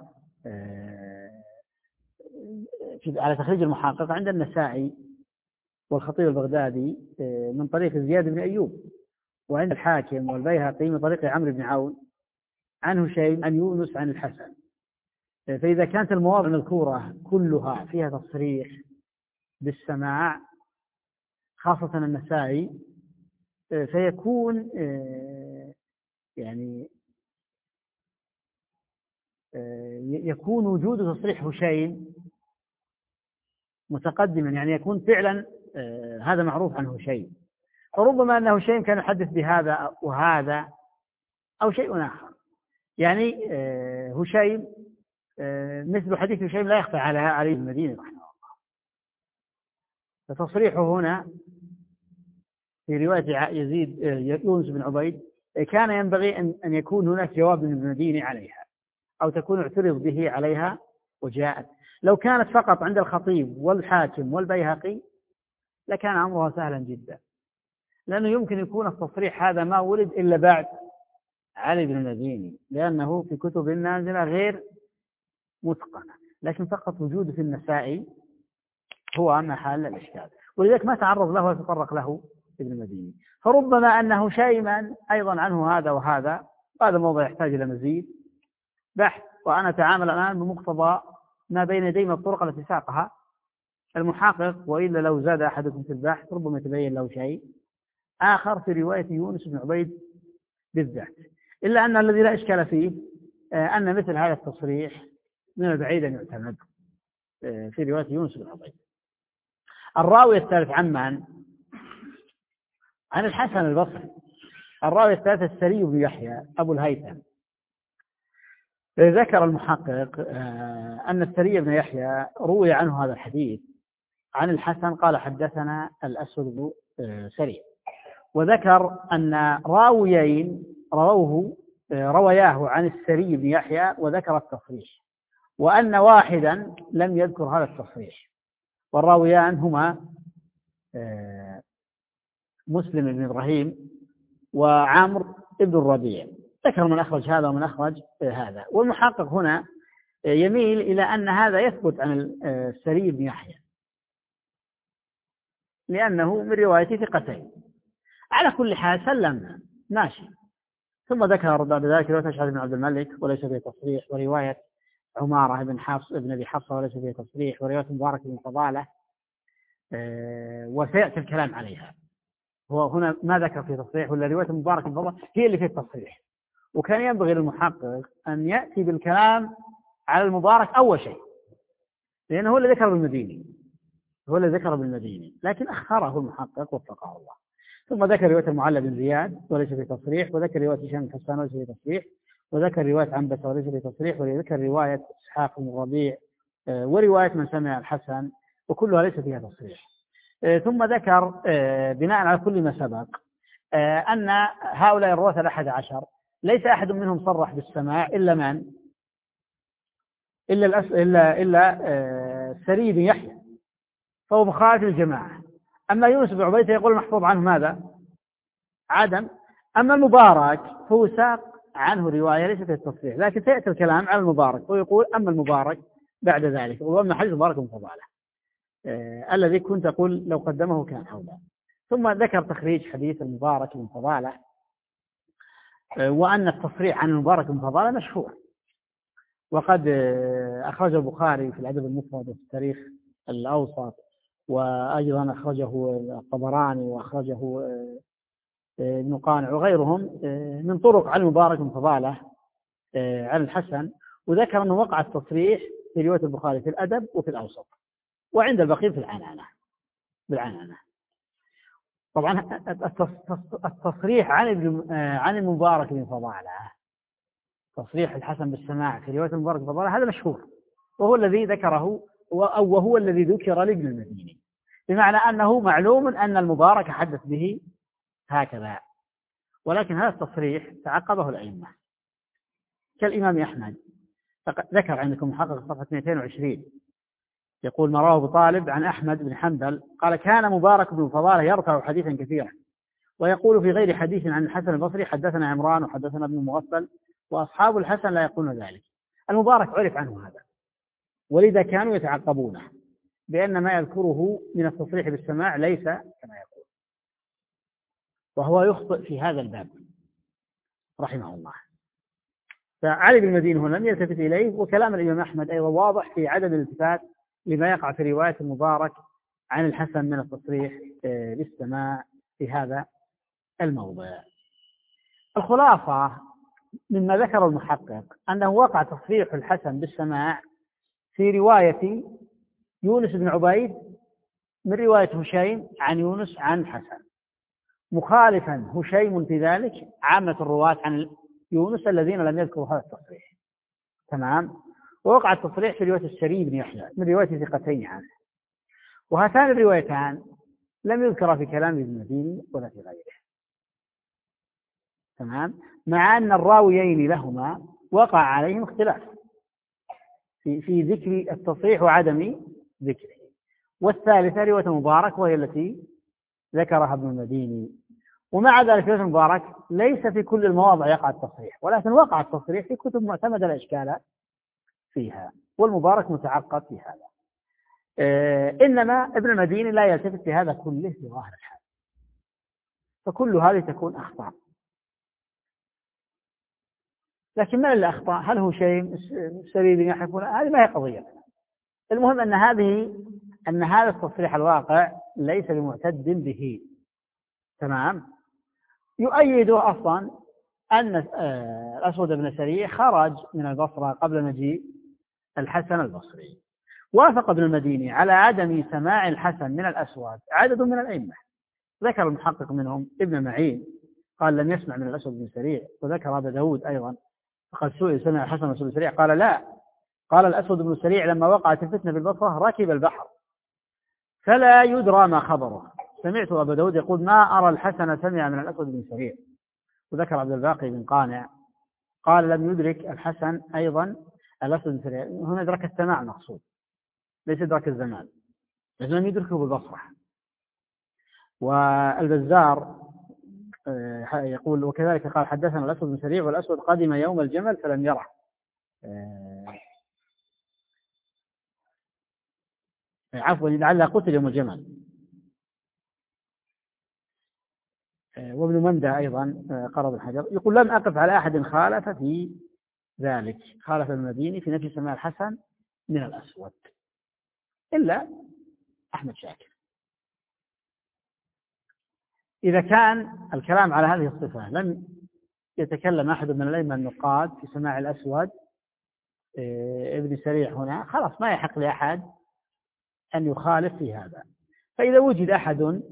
على تخريج المحقق عند النسائي والخطيب البغدادي من طريق زياد بن أيوب، وعند الحاكم والبيهقي من طريق عمرو بن عون عن هشيم عن يونس عن الحسن. فإذا كانت المواضع المذكورة كلها فيها تصريح بالسماع خاصة النسائي، فيكون يعني يكون وجود تصريح هشيم متقدما، يعني يكون فعلا هذا معروف عن هشيم، فربما أن هشيم كان يحدث بهذا وهذا أو شيء آخر. يعني هشيم مثل حديث هشيم لا يخفى على علي بن المديني رحمه الله، فتصريحه هنا في رواية يزيد يونس بن عبيد كان ينبغي أن يكون هناك جواب من المديني عليها أو تكون اعترض به عليها وجاءت. لو كانت فقط عند الخطيب والحاكم والبيهقي لكان أمرها سهلا جدا، لأنه يمكن يكون التصريح هذا ما ولد إلا بعد علي بن المديني، لأنه في كتب النازلة غير متقنة، لكن فقط وجوده في النسائي هو محل الإشكال، ولذلك ما تعرض له وتطرق له ابن المديني. فربما أنه شيئا أيضا عنه هذا وهذا، وهذا موضوع يحتاج إلى مزيد بحث، وأنا أتعامل الآن بمقتضى ما بين يدي من الطرق التي ساقها المحقق، وإلا لو زاد أحدكم في البحث ربما يتبين له شيء آخر في رواية يونس بن عبيد بالذات. إلا أن الذي لا إشكال فيه أن مثل هذا التصريح من البعيد أن يعتمد في رواية يونس بن عبيد. الراوي الثالث عن من؟ عن الحسن البصري. الراوي الثالث السري بن يحيى أبو الهيثم. ذكر المحقق أن السري بن يحيى روي عنه هذا الحديث عن الحسن قال حدثنا الأسود بن سري، وذكر أن راويين رووه روياه عن السري بن يحيى وذكر التصريح، وأن واحدا لم يذكر هذا التصريح، والراويان هما مسلم بن إبراهيم وعمرو بن الربيع. ذكر من أخرج هذا ومن أخرج هذا، والمحقق هنا يميل إلى أن هذا يثبت عن السري بن يحيى لأنه من رواية ثقتين. على كل حال سلمنا ماشي. ثم ذكر بعد ذلك رواية أشعث بن عبد الملك وليس فيه تصريح، ورواية عمارة بن حفص بن أبي حفصة وليس فيه تصريح، ورواية مبارك بن فضالة أه وسيأتي الكلام عليها. هو هنا ما ذكر فيه تصريح، ولا رواية مبارك بن فضالة هي اللي فيه التصريح، وكان ينبغي للمحقق أن يأتي بالكلام على المبارك أول شيء، لأنه هو اللي ذكر بالمديني هو اللي ذكر بالمديني لكن أخره المحقق وفقه الله. ثم ذكر رواية المعلى بن زياد وليس في تصريح، وذكر رواية هشام بن حسان وليس في تصريح، وذكر رواية عنبسة وليس في تصريح، وذكر رواية إسحاق بن الربيع ورواية من سمع الحسن وكلها ليس فيها تصريح. ثم ذكر بناء على كل ما سبق أن هؤلاء الرواة الأحد عشر ليس أحد منهم صرح بالسماع إلا من؟ إلا الأس... إلا إلا السري بن يحيى، فهو مخالف للجماعة. أما يونس بن عبيد يقول محفوظ عنه ماذا؟ عدم. أما المبارك فهو ساق عنه رواية ليست في التصريح، لكن سيأتي الكلام على المبارك، ويقول أما المبارك بعد ذلك، وأما حديث مبارك بن فضالة آه الذي كنت أقول لو قدمه كان أولى. ثم ذكر تخريج حديث المبارك بن فضالة آه وأن التصريح عن المبارك بن فضالة مشهور، وقد آه أخرج البخاري في الأدب المفرد وفي التاريخ الأوسط، وأيضا أخرجه الطبراني وأخرجه ابن قانع وغيرهم من طرق عن المبارك بن فضالة عن الحسن، وذكر أنه وقع التصريح في رواية البخاري في الأدب وفي الأوسط، وعند البقية في العنانة بالعنانة. طبعا التصريح عن عن المبارك بن فضالة، تصريح الحسن بالسماع في رواية المبارك بن فضالة هذا مشهور، وهو الذي ذكره أو وهو الذي ذكر لابن المديني، بمعنى أنه معلوم أن المبارك حدث به هكذا. ولكن هذا التصريح تعقبه الأئمة كالإمام أحمد، ذكر عندكم محقق صفحة اثنين وعشرين يقول ما رواه أبو طالب عن أحمد بن حنبل قال كان مبارك بن فضالة يرفع حديثا كثيرا ويقول في غير حديث عن الحسن البصري حدثنا عمران وحدثنا ابن المغفل، وأصحاب الحسن لا يقولون ذلك. المبارك عرف عنه هذا، ولذا كانوا يتعقبونه بأن ما يذكره من التصريح بالسماع ليس كما يقول، وهو يخطئ في هذا الباب رحمه الله. فعلي بن المديني هنا لم يلتفت إليه، وكلام الإمام أحمد أيضا واضح في عدم الالتفات لما يقع في رواية المبارك عن الحسن من التصريح بالسماع في هذا الموضع. الخلاصة مما ذكر المحقق أنه وقع تصريح الحسن بالسماع في رواية يونس بن عبيد من رواية هشيم عن يونس عن الحسن، مخالفا هشيم في ذلك عامة الرواة عن يونس الذين لم يذكروا هذا التصريح. تمام. ووقع التصريح في رواية السري بن يحيى من رواية ثقتين عنه، وهاتان الروايتان لم يذكر في كلام ابن المديني ولا في غيره. تمام. مع أن الراويين لهما وقع عليهم اختلاف في في ذكر التصريح وعدم ذكره. والثالثة رواية مبارك وهي التي ذكرها ابن المديني. ومع ذلك رواية مبارك ليس في كل المواضع يقع التصريح، ولكن وقع التصريح في كتب معتمدة الإشكال فيها، والمبارك متعقب في هذا. آه إنما ابن المديني لا يلتفت لهذا كله في ظاهر الحال، فكل هذه تكون أخطاء. لكن من اللي أخطأ؟ هل هو شيء سرير يحفون؟ هذه ما هي قضية. المهم أن هذه أن هذا التصريح الواقع ليس بمعتد به. تمام. يؤيده أصلا أن الأسود بن سريع خرج من البصرة قبل مجيء الحسن البصري. وافق ابن المديني على عدم سماع الحسن من الأسود عدد من الأئمة، ذكر المحقق منهم ابن معين قال لم يسمع من الأسود بن سريع، وذكر أبا داود أيضا فقد سئل سمع الحسن والأسود بن سريع قال لا، قال الأسود بن سريع لما وقعت الفتنة بالبصرة ركب البحر فلا يدرى ما خبره. سمعت أبا داود يقول ما أرى الحسن سمع من الأسود بن سريع. وذكر عبد الباقي بن قانع قال لم يدرك الحسن أيضا الأسود بن سريع. هنا إدراك السماع مقصود ليس إدراك الزمان، لكن لم يدركه بالبصرة. والبزار يقول وكذلك قال حدثنا الأسود بن سريع والأسود قدم يوم الجمل فلم يره. عفوا لعل قتل يوم الجمل. وابن مندى أيضا قرض الحجر يقول لم أقف على أحد خالف في ذلك، خالف المديني في نفي سماع الحسن من الأسود إلا أحمد شاكر. إذا كان الكلام على هذه الصفة لم يتكلم أحد من الأئمة النقاد في سماع الأسود ابن سريع هنا خلاص ما يحق لأحد أن يخالف في هذا. فإذا وجد أحد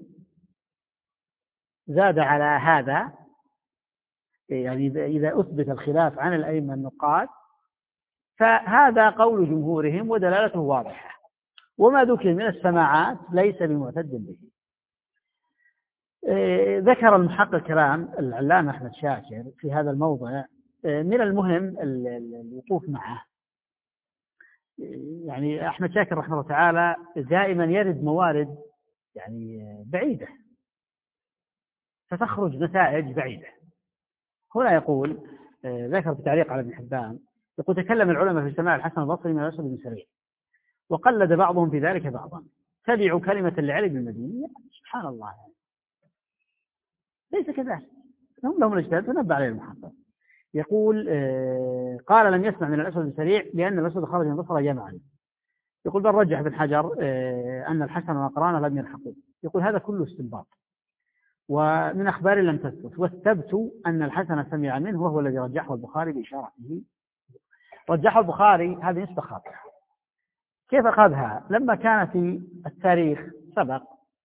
زاد على هذا يعني إذا أثبت الخلاف عن الأئمة النقاد فهذا قول جمهورهم ودلالته واضحة، وما ذكر من السماعات ليس بمعتد به. ذكر المحقق كلام العلامة أحمد شاكر في هذا الموضع من المهم الوقوف معه. يعني أحمد شاكر رحمه الله تعالى دائما يرد موارد يعني بعيدة فتخرج نتائج بعيدة. هنا يقول ذكر في تعليق على ابن حبان يقول تكلم العلماء في سماع الحسن البصري من الأسود بن سريع وقلد بعضهم في ذلك بعضا، تبعوا كلمة لعلي بن المديني. سبحان الله يعني. ليس كذلك، هم لهم الاجتهاد فنبه عليه المحقق. يقول آه قال لم يسمع من الأسود بن سريع لأن الأسود خرج من البصرة جمعا. يقول بل رجح ابن حجر آه أن الحسن وأقرانه لم يلحقوا. يقول هذا كله استنباط ومن أخبار لم تثبت، والثبت أن الحسن سمع منه وهو الذي رجحه البخاري بإشارته. رجحه البخاري هذه نسبة خاطئة. كيف أخذها؟ لما كان في التاريخ سبق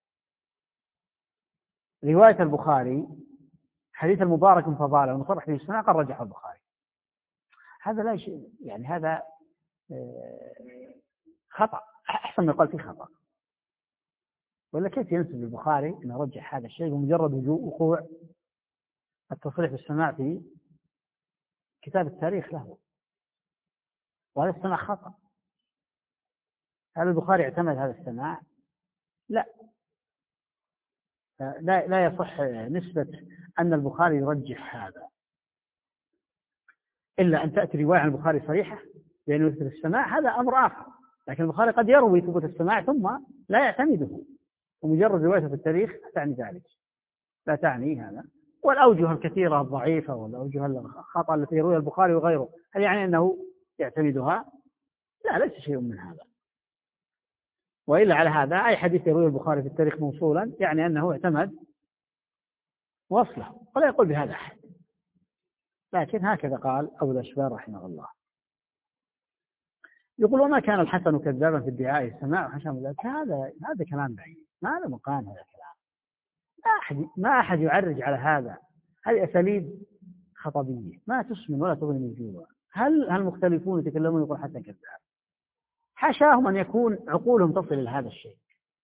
رواية البخاري حديث المبارك من فضاله المصرح به السماع قال رجحه البخاري. هذا لا شيء يعني هذا خطأ، أحسن ما يقال فيه خطأ. ولا كيف ينسب البخاري أن رجح هذا الشيء بمجرد وقوع التصريح بالسماع في كتاب التاريخ له؟ وهذا السماع خطأ. هل البخاري اعتمد هذا السماع؟ لا لا لا يصح نسبة أن البخاري يرجح هذا إلا أن تأتي رواية عن البخاري صريحة لأنه يثبت السماع، هذا أمر آخر. لكن البخاري قد يروي ثبوت السماع ثم لا يعتمده، ومجرد روايته في التاريخ تعني ذلك، لا تعني هذا. والأوجه الكثيرة الضعيفة والأوجه الخطأ التي يرويها البخاري وغيره هل يعني أنه يعتمدها؟ لا، ليس شيء من هذا. وإلا على هذا أي حديث يرويه البخاري في التاريخ موصولا يعني أنه اعتمد وصله، ولا يقول بهذا أحد. لكن هكذا قال أبو الأشبال رحمه الله. يقول وما كان الحسن كذابا في ادعاء السماع وحشم ذلك. هذا هذا كلام بعيد، ما له مقام هذا الكلام. ما أحد ما أحد يعرج على هذا. هذه أساليب خطبية ما تسمن ولا تغني من جوع. هل هل المختلفون يتكلمون يقول حسن كذاب؟ حاشاهم أن يكون عقولهم تصل إلى هذا الشيء.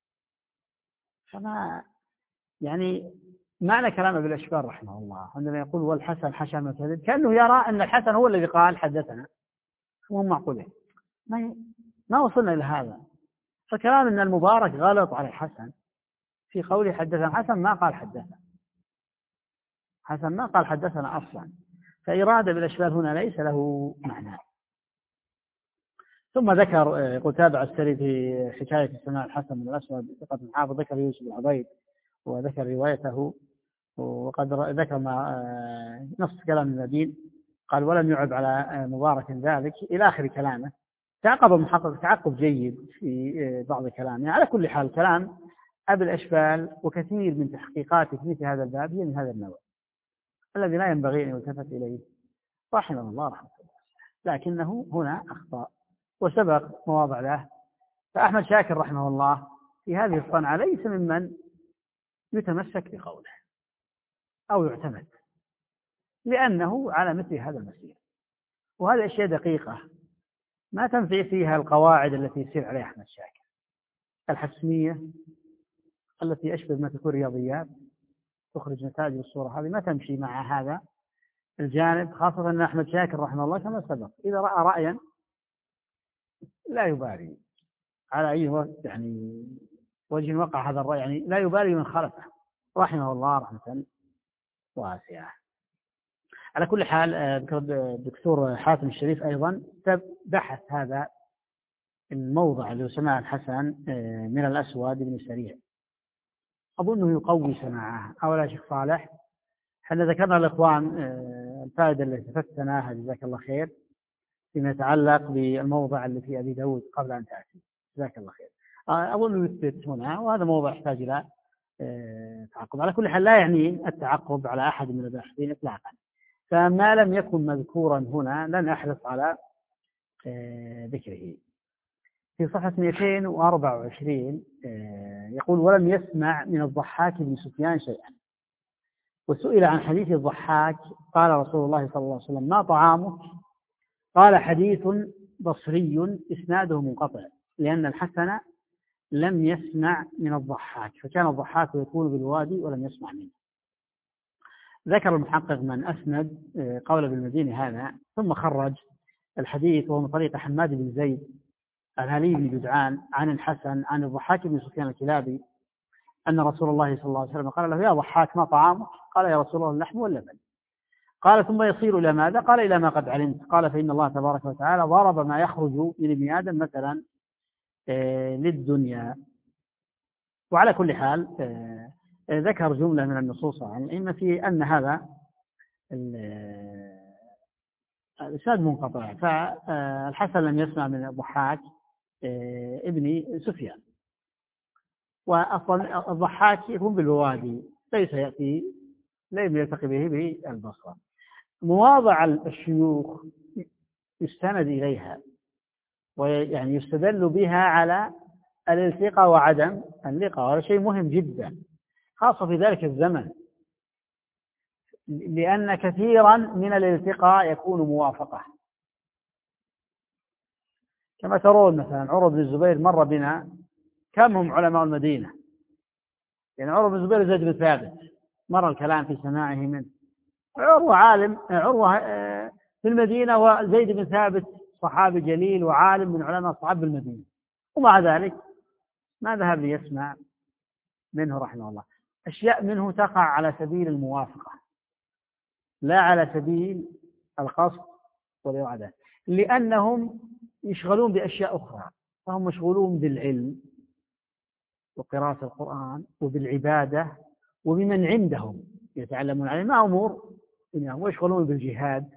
فما يعني معنى كلام ابن الأشبال رحمه الله عندما يقول والحسن حشا من كذب كأنه يرى أن الحسن هو الذي قال حدثنا، مو معقولة. ما ما وصلنا إلى هذا. فكلام أن المبارك غلط على الحسن في قوله حدثنا، حسن ما قال حدثنا، حسن ما قال حدثنا أصلا. فإرادة بالأشبال هنا ليس له معنى. ثم ذكر يقول تابع السري في حكاية سماع الحسن من الأسود ثقة حافظ، ذكر يوسف بن عبيد وذكر روايته، وقد ذكر مع نص كلام المدين قال ولم يعب على مبارك ذلك إلى آخر كلامه. تعقب المحقق تعقب جيد في بعض كلامه. على كل حال كلام أبي الأشبال وكثير من تحقيقاته في مثل هذا الباب هي من هذا النوع الذي لا ينبغي أن يلتفت إليه رحمه الله رحمه الله، لكنه هنا أخطأ وسبق مواضع له. فأحمد شاكر رحمه الله في هذه الصنعة ليس ممن يتمسك بقوله أو يعتمد، لأنه على مثل هذا المسير. وهذه أشياء دقيقة ما تنفع فيها القواعد التي يسير عليها أحمد شاكر، الحسمية التي أشبه ما تكون رياضيات تخرج نتائج بالصورة هذه ما تمشي مع هذا الجانب، خاصة أن أحمد شاكر رحمه الله كما سبق إذا رأى رأيا لا يبالي على أي وقت يعني وجه وقع هذا الرأي، يعني لا يبالي من خلفه رحمه الله رحمة واسعة. على كل حال الدكتور حاتم الشريف أيضا بحث هذا الموضع اللي هو سماع الحسن من الأسود بن سريع، أظنه يقوي سماعه. أولا شيخ صالح احنا ذكرنا الإخوان الفائدة اللي استفدتناها جزاك الله خير فيما يتعلق بالموضع اللي في أبي داود قبل أن تأتي، جزاك الله خير. أظن يثبت هنا، وهذا موضع يحتاج إلى تعقب. على كل حال لا يعني التعقب على أحد من الباحثين إطلاقا، فما لم يكن مذكورا هنا لن أحرص على ذكره. في صفحة مئتين وأربعة وعشرين يقول: ولم يسمع من الضحاك بن سفيان شيئا، وسئل عن حديث الضحاك قال رسول الله صلى الله عليه وسلم: ما طعامك؟ قال: حديث بصري إسناده منقطع، لأن الحسن لم يسمع من الضحاك، فكان الضحاك يكون بالوادي ولم يسمع منه. ذكر المحقق من أسند قول بالمديني هذا، ثم خرج الحديث وهو من طريق حماد بن زيد الهلي بن جدعان عن الحسن عن الضحاك بن سفيان الكلابي أن رسول الله صلى الله عليه وسلم قال له: يا ضحاك ما طعامك؟ قال: يا رسول الله اللحم واللبن. قال: ثم يصير إلى ماذا؟ قال: إلى ما قد علمت. قال: فإن الله تبارك وتعالى ضرب ما يخرج من ابن آدم مثلا للدنيا. وعلى كل حال ذكر جملة من النصوص عن الأئمة في أن هذا الإسناد منقطع، فالحسن لم يسمع من الضحاك ابن سفيان، وأصلا الضحاك يكون بالوادي ليس يأتي لم يلتقي به بالبصرة. مواضع الشيوخ يستند إليها ويعني يستدل بها على الالتقاء وعدم اللقاء، هذا شيء مهم جدا خاصة في ذلك الزمن، لأن كثيرا من الالتقاء يكون موافقة. كما ترون مثلا عروة بن الزبير مر بنا، كم هم علماء المدينة؟ يعني عروة بن الزبير زيد بن ثابت مر الكلام في سماعه منه. عروة عالم، عروة في المدينة، وزيد بن ثابت صحابي جليل وعالم من علماء صحاب المدينة، ومع ذلك ما ذهب ليسمع منه رحمه الله. أشياء منه تقع على سبيل الموافقة لا على سبيل القصد والإرادة، لأنهم يشغلون بأشياء أخرى، فهم مشغولون بالعلم وقراءة القرآن وبالعبادة وبمن عندهم يتعلمون عليه ما أمور دنياهم، ويشغلون بالجهاد.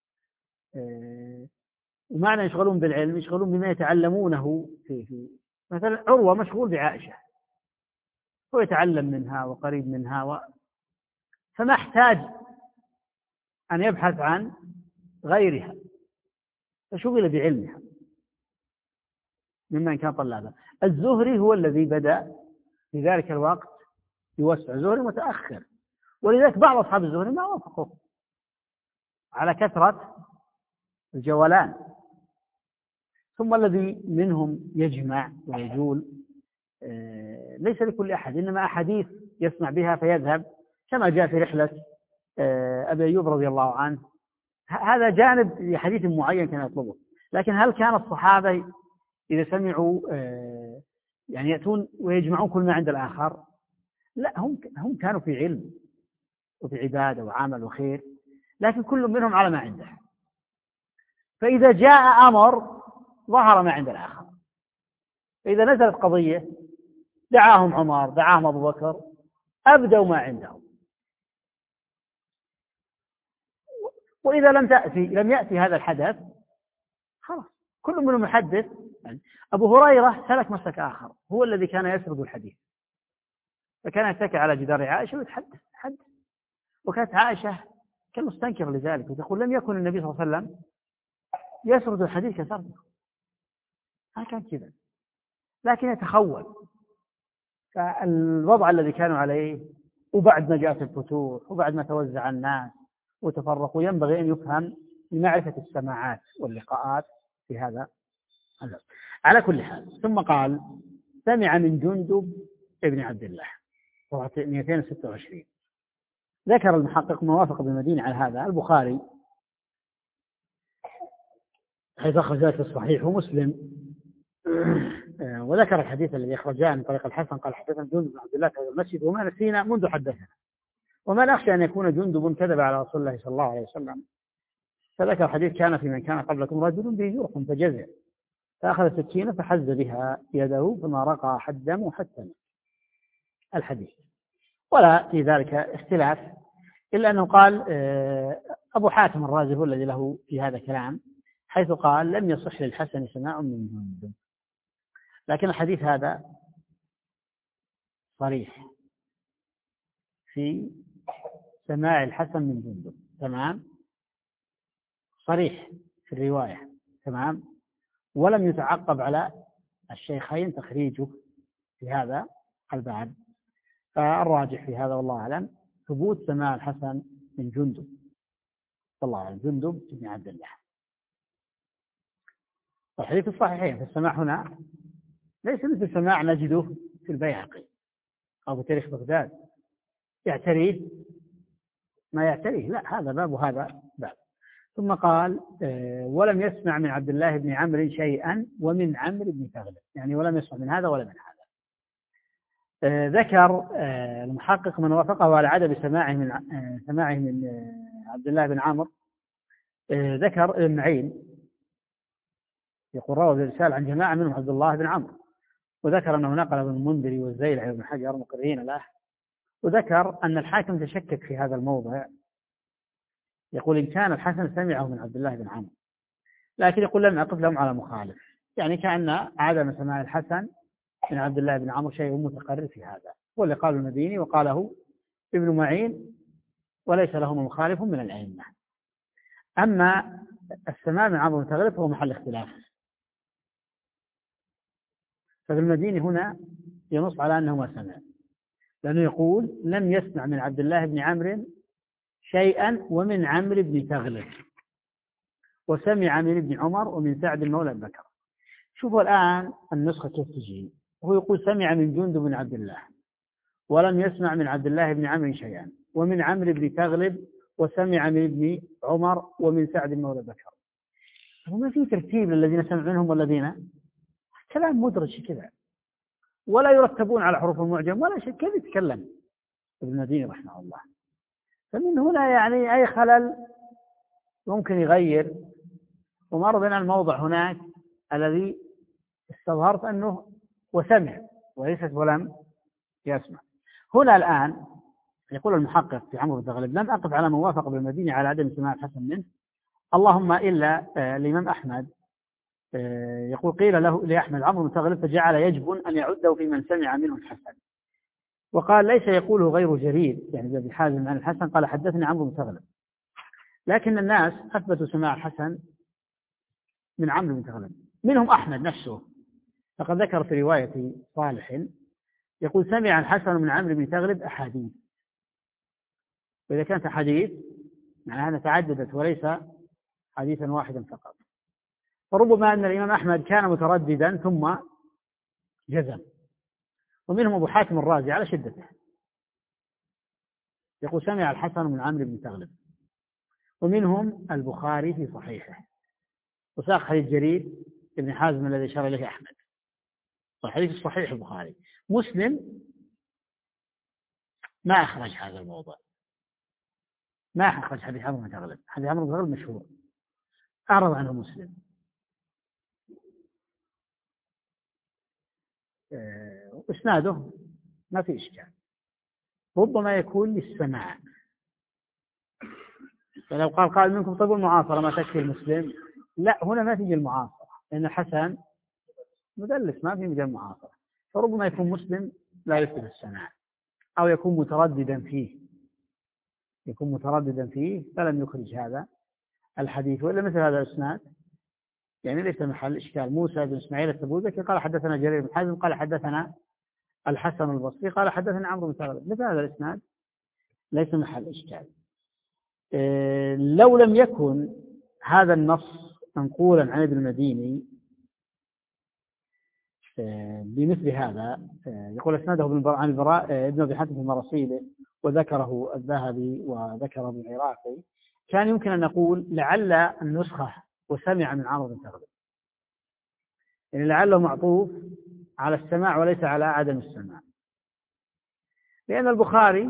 ومعنى يشغلون بالعلم يشغلون بما يتعلمونه في, في مثلا عروة مشغول بعائشة هو يتعلم منها وقريب منها و... فما احتاج أن يبحث عن غيرها، فشغل بعلمها ممن كان طلابا. الزهري هو الذي بدأ في ذلك الوقت يوسع، الزهري متأخر، ولذلك بعض أصحاب الزهري ما وافقوا على كثرة الجولان. ثم الذي منهم يجمع ويجول ليس لكل أحد، إنما أحاديث يسمع بها فيذهب، كما جاء في رحلة أبي أيوب رضي الله عنه. هذا جانب لحديث معين كان يطلبه. لكن هل كان الصحابة إذا سمعوا يعني يأتون ويجمعون كل ما عند الآخر؟ لا، هم هم كانوا في علم وفي عبادة وعمل وخير، لكن كل منهم على ما عنده. فإذا جاء أمر ظهر ما عند الآخر، فإذا نزلت قضية دعاهم عمر دعاهم أبو بكر أبدوا ما عندهم، وإذا لم تأتي لم يأتي هذا الحدث خلاص كل منهم محدث. يعني أبو هريرة سلك مسلك آخر، هو الذي كان يسرد الحديث، فكان يتكئ على جدار عائشة ويتحدث حدث، وكانت عائشة كالمستنكر لذلك وتقول لم يكن النبي صلى الله عليه وسلم يسرد الحديث كسرده، ما كان كذا، لكن يتخول. فالوضع الذي كانوا عليه وبعد ما جاءت الفتوح وبعد ما توزع الناس وتفرقوا ينبغي أن يفهم لمعرفة السماعات واللقاءات في هذا الباب. على كل حال، ثم قال سمع من جندب ابن عبد الله مئتين وستة وعشرين. ذكر المحقق موافق بالمدينة على هذا البخاري حيث أخرج ذلك في الصحيح ومسلم، وذكر الحديث الذي أخرجاه من طريق الحسن قال حدثنا جندب بن عبد الله في هذا المسجد وما نسينا منذ حدثنا، وما نخشى أن يكون جندب كذب على رسول الله صلى الله عليه وسلم. فذكر حديث كان في من كان قبلكم رجل به جرح فجزع فأخذ سكينة فحز بها يده فما رقى حد دم حتى مات. الحديث ولا في ذلك اختلاف، إلا أنه قال أبو حاتم الرازي هو الذي له في هذا كلام، حيث قال لم يصح للحسن سماع من جندب، لكن الحديث هذا صريح في سماع الحسن من جندب، تمام، صريح في الرواية، تمام، ولم يتعقب على الشيخين تخريجه في هذا الباب. فالراجح في هذا والله أعلم ثبوت سماع الحسن من جندب، والله أعلم، جندب بن عبد الله. والحديث الصحيحين في السماع هنا ليس مثل سماع نجده في البيهقي أو في تاريخ بغداد يعتريه ما يعتريه، لا، هذا باب وهذا باب. ثم قال ولم يسمع من عبد الله بن عمرو شيئا ومن عمرو بن تغلب، يعني ولم يسمع من هذا ولا من هذا. ذكر المحقق من وافقه على عدم سماعه من سماعه من عبد الله بن عمرو. ذكر ابن معين يقول روى الرسالة عن جماعة منهم عبد الله بن عمرو، وذكر أنه نقل ابن المنذري والزيلعي وابن حجر مقررين له، وذكر أن الحاكم تشكك في هذا الموضع، يقول إن كان الحسن سمعه من عبد الله بن عمرو، لكن يقول لم أقف لهم على مخالف، يعني كأن عدم سماع الحسن من عبد الله بن عمرو شيء متقرر في هذا، واللي قاله المديني وقاله ابن معين وليس لهم مخالف من الأئمة. أما السماع من عمرو بن تغلب هو محل اختلاف، ففي المديني هنا ينص على أنه ما سمع، لأنه يقول لم يسمع من عبد الله بن عمرو شيئا ومن عمرو بن تغلب، وسمع من ابن عمر ومن سعد المولى بكر. شوفوا الآن النسخة كيف تجي، وهو يقول سمع من جندب بن عبد الله ولم يسمع من عبد الله بن عمرو شيئا ومن عمرو بن تغلب وسمع من ابن عمر ومن سعد المولى بكر. وما في ترتيب للذين سمع منهم والذين، كلام مدرج كذا، ولا يرتبون على حروف المعجم ولا شيء، كيف يتكلم ابن المديني رحمه الله؟ فمن هنا يعني أي خلل ممكن يغير. ومر بنا الموضع هناك الذي استظهرت أنه وسمع وليست ولم يسمع. هنا الآن يقول المحقق في عمرو بن تغلب لم أقف على من وافق بالمدينة على عدم سماع الحسن منه، اللهم إلا الإمام أحمد يقول قيل له لأحمد عمرو بن تغلب فجعل يجب أن يعده في من سمع منه الحسن، وقال ليس يقوله غير جرير يعني ابن حازم عن الحسن قال حدثني عمرو بن تغلب، لكن الناس أثبتوا سماع الحسن من عمرو بن تغلب، منهم أحمد نفسه، فقد ذكر في رواية صالح يقول سمع الحسن من عمرو بن تغلب أحاديث، وإذا كانت أحاديث معناها أنها تعددت وليس حديثا واحدا فقط. فربما أن الإمام أحمد كان مترددا ثم جزم. ومنهم أبو حاتم الرازي على شدته يقول سمع الحسن من عمرو بن تغلب. ومنهم البخاري في صحيحه وساق حديث جرير ابن حازم الذي أشار إليه أحمد، والحديث الصحيح البخاري. مسلم ما أخرج هذا الموضوع، ما أخرج حديث عمرو بن تغلب، حديث عمرو بن تغلب مشهور أعرض عنه مسلم. وإسناده ما في إشكال، ربما يكون للسماع. فلو قال قال منكم طب المعاصرة ما تكفي المسلم، لا، هنا ما تجي المعاصرة لأن الحسن مدلس ما في مجال المعاصرة، فربما يكون مسلم لا يثبت السماع أو يكون مترددا فيه يكون مترددا فيه فلم يخرج هذا الحديث. وإلا مثل هذا الإسناد يعني ليس محل إشكال. موسى بن إسماعيل التبوذكي قال حدثنا جرير بن حازم قال حدثنا الحسن البصري قال حدثنا عمرو بن تغلب، مثل هذا الإسناد ليس محل إشكال. إيه لو لم يكن هذا النص منقولا عن ابن المديني بمثل هذا، يقول اسناده عن البراء ابن ابي حاتم في مراسيله وذكره الذهبي وذكره ابن العراقي، كان يمكن ان نقول لعل النسخه وسمع من عمرو بن تغلب، يعني لعله معطوف على السماع وليس على عدم السماع، لان البخاري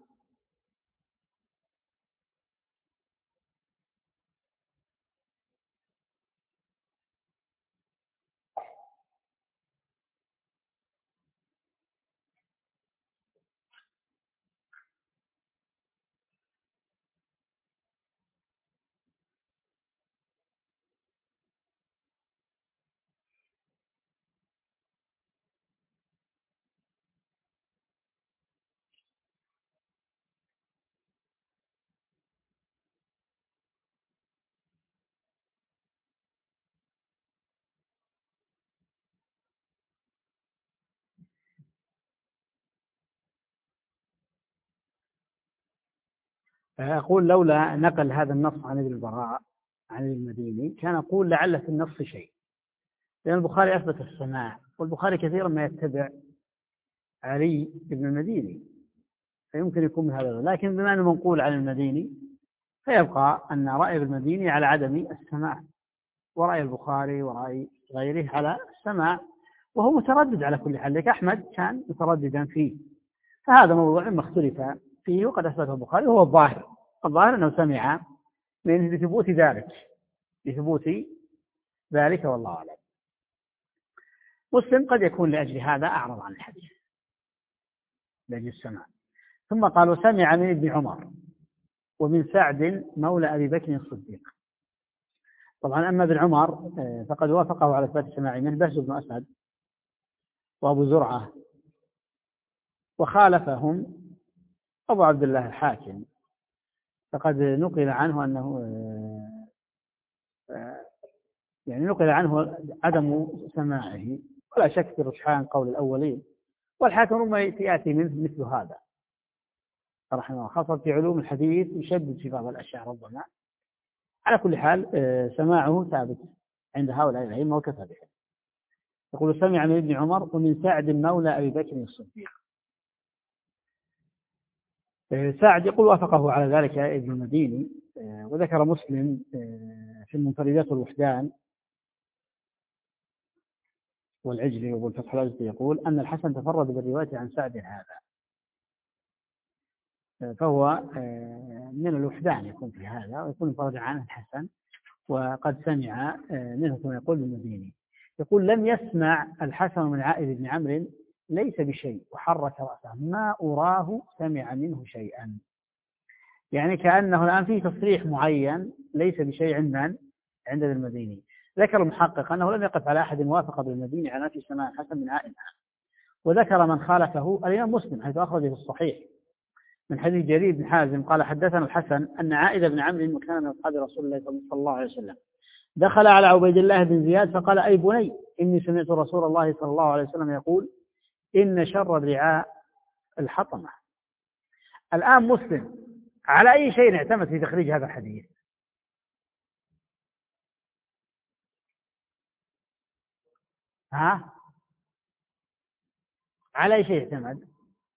أقول لولا نقل هذا النص عن ابن البراء عن المديني كان أقول لعل في النص شيء، لأن البخاري أثبت السماع، والبخاري كثيرا ما يتبع علي بن المديني، فيمكن يكون من هذا، لكن بما أنه منقول عن المديني فيبقى أن رأي ابن المديني على عدم السماع، ورأي البخاري ورأي غيره على السماع، وهو متردد على كل حال، لك أحمد كان مترددا فيه، فهذا موضوع ما اختلف فيه وقد أثبته البخاري، وهو الظاهر الظاهر أنه سمع من لثبوت ذلك لثبوت ذلك والله أعلم. مسلم قد يكون لأجل هذا أعرض عن الحديث لأجل السماع. ثم قالوا سمع من ابن عمر ومن سعد مولى أبي بكر الصديق. طبعا أما ابن عمر فقد وافقه على إثبات السماع منه بهز بن أسد وأبو زرعة، وخالفهم أبو عبد الله الحاكم، فقد نقل عنه أنه يعني نقل عنه عدم سماعه، ولا شك في رجحان قول الأولين، والحاكم ربما يأتي منه مثل هذا رحمه الله، خاصة في علوم الحديث يشدد في بعض الأشياء ربما. على كل حال سماعه ثابت عند هؤلاء الأئمة وكفى به. يقول سمع من ابن عمر ومن سعد مولى أبي بكر الصديق. سعد يقول وافقه على ذلك ابن المديني، وذكر مسلم في المنفردات والوحدان والعجلي وابو الفتح العجلي يقول أن الحسن تفرد بالرواية عن سعد هذا، فهو من الوحدان يكون في هذا، ويكون انفرد عنه الحسن وقد سمع منه كما يقول المديني. يقول لم يسمع الحسن من عائذ بن عمرو ليس بشيء وحرك رأسه ما أراه سمع منه شيئا، يعني كأنه الآن فيه تصريح معين ليس بشيء عند من؟ عند المديني. ذكر المحقق أنه لم يقف على أحد موافق بالمديني على نفي سماع الحسن من عائذ، وذكر من خالفه الإمام مسلم حيث أخرجه في الصحيح من حديث جرير بن حازم قال حدثنا الحسن أن عائذ بن عمرو وكان من أصحاب رسول الله صلى الله عليه وسلم دخل على عبيد الله بن زياد فقال أي بني إني سمعت رسول الله صلى الله عليه وسلم يقول إن شر الرعاء الحطمة. الآن مسلم على أي شيء اعتمد في تخريج هذا الحديث؟ ها؟ على أي شيء اعتمد؟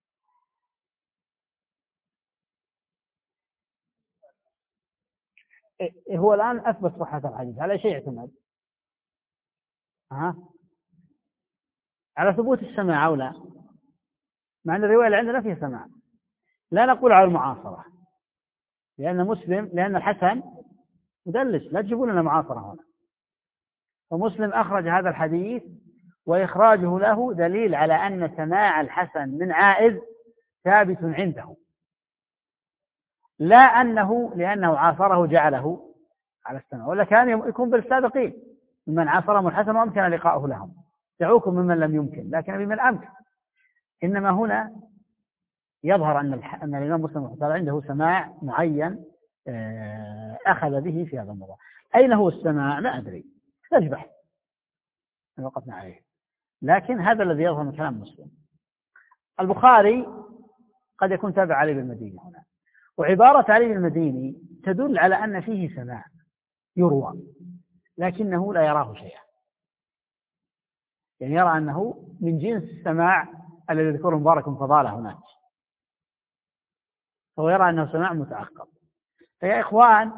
هو الآن أثبت صحة الحديث، على أي شيء اعتمد؟ ها؟ على ثبوت السماع أو لا؟ مع أن الرواية اللي عندنا فيها سماع، لا نقول على المعاصرة، لأن مسلم لأن الحسن مدلس، لا تجيبون لنا معاصرة هنا. ومسلم أخرج هذا الحديث وإخراجه له دليل على أن سماع الحسن من عائذ ثابت عنده، لا أنه لأنه عاصره جعله على السماع، ولا كان يكون بالسابقين ممن عاصرهم الحسن وأمكن لقاؤه لهم، دعوكم ممن لم يمكن لكن بمن أمكن. إنما هنا يظهر أن أن الإمام مسلم رحمه الله عنده سماع معين أخذ به في هذا الموضوع. أين هو السماع؟ لا أدري، لا بحث وقفنا عليه، لكن هذا الذي يظهر من كلام مسلم. البخاري قد يكون تابع علي بن المديني هنا، وعبارة علي بن المديني تدل على أن فيه سماع، يروى، لكنه لا يراه شيئا، يعني يرى أنه من جنس السماع الذي يذكره مبارك فضاله هناك، هو يرى أنه سماع متعقب. فيا إخوان،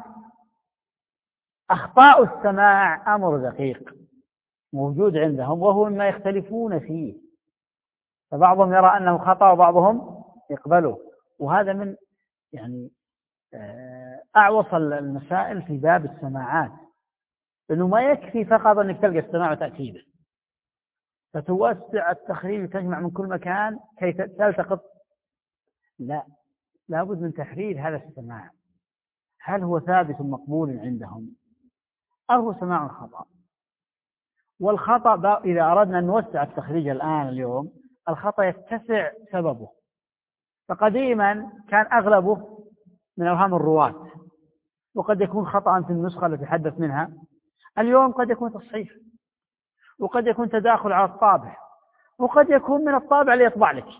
أخطاء السماع أمر دقيق موجود عندهم، وهو مما يختلفون فيه، فبعضهم يرى أنه خطأ وبعضهم يقبله، وهذا من يعني أعوص المسائل في باب السماعات، لأنه ما يكفي فقط أنك تلقى السماع وتأكيده، فتوسع التخريج وتجمع من كل مكان كي تلتقط، لا، لابد من تحرير هذا السماع، هل هو ثابت مقبول عندهم أو هو سماع خطأ؟ والخطأ إذا أردنا أن نوسع التخريج الآن اليوم، الخطأ يتسع سببه، فقديما كان أغلبه من أوهام الرواة، وقد يكون خطأ في النسخة التي تحدث منها، اليوم قد يكون تصحيح، وقد يكون تداخل على الطابع، وقد يكون من الطابع اللي يطبع لك،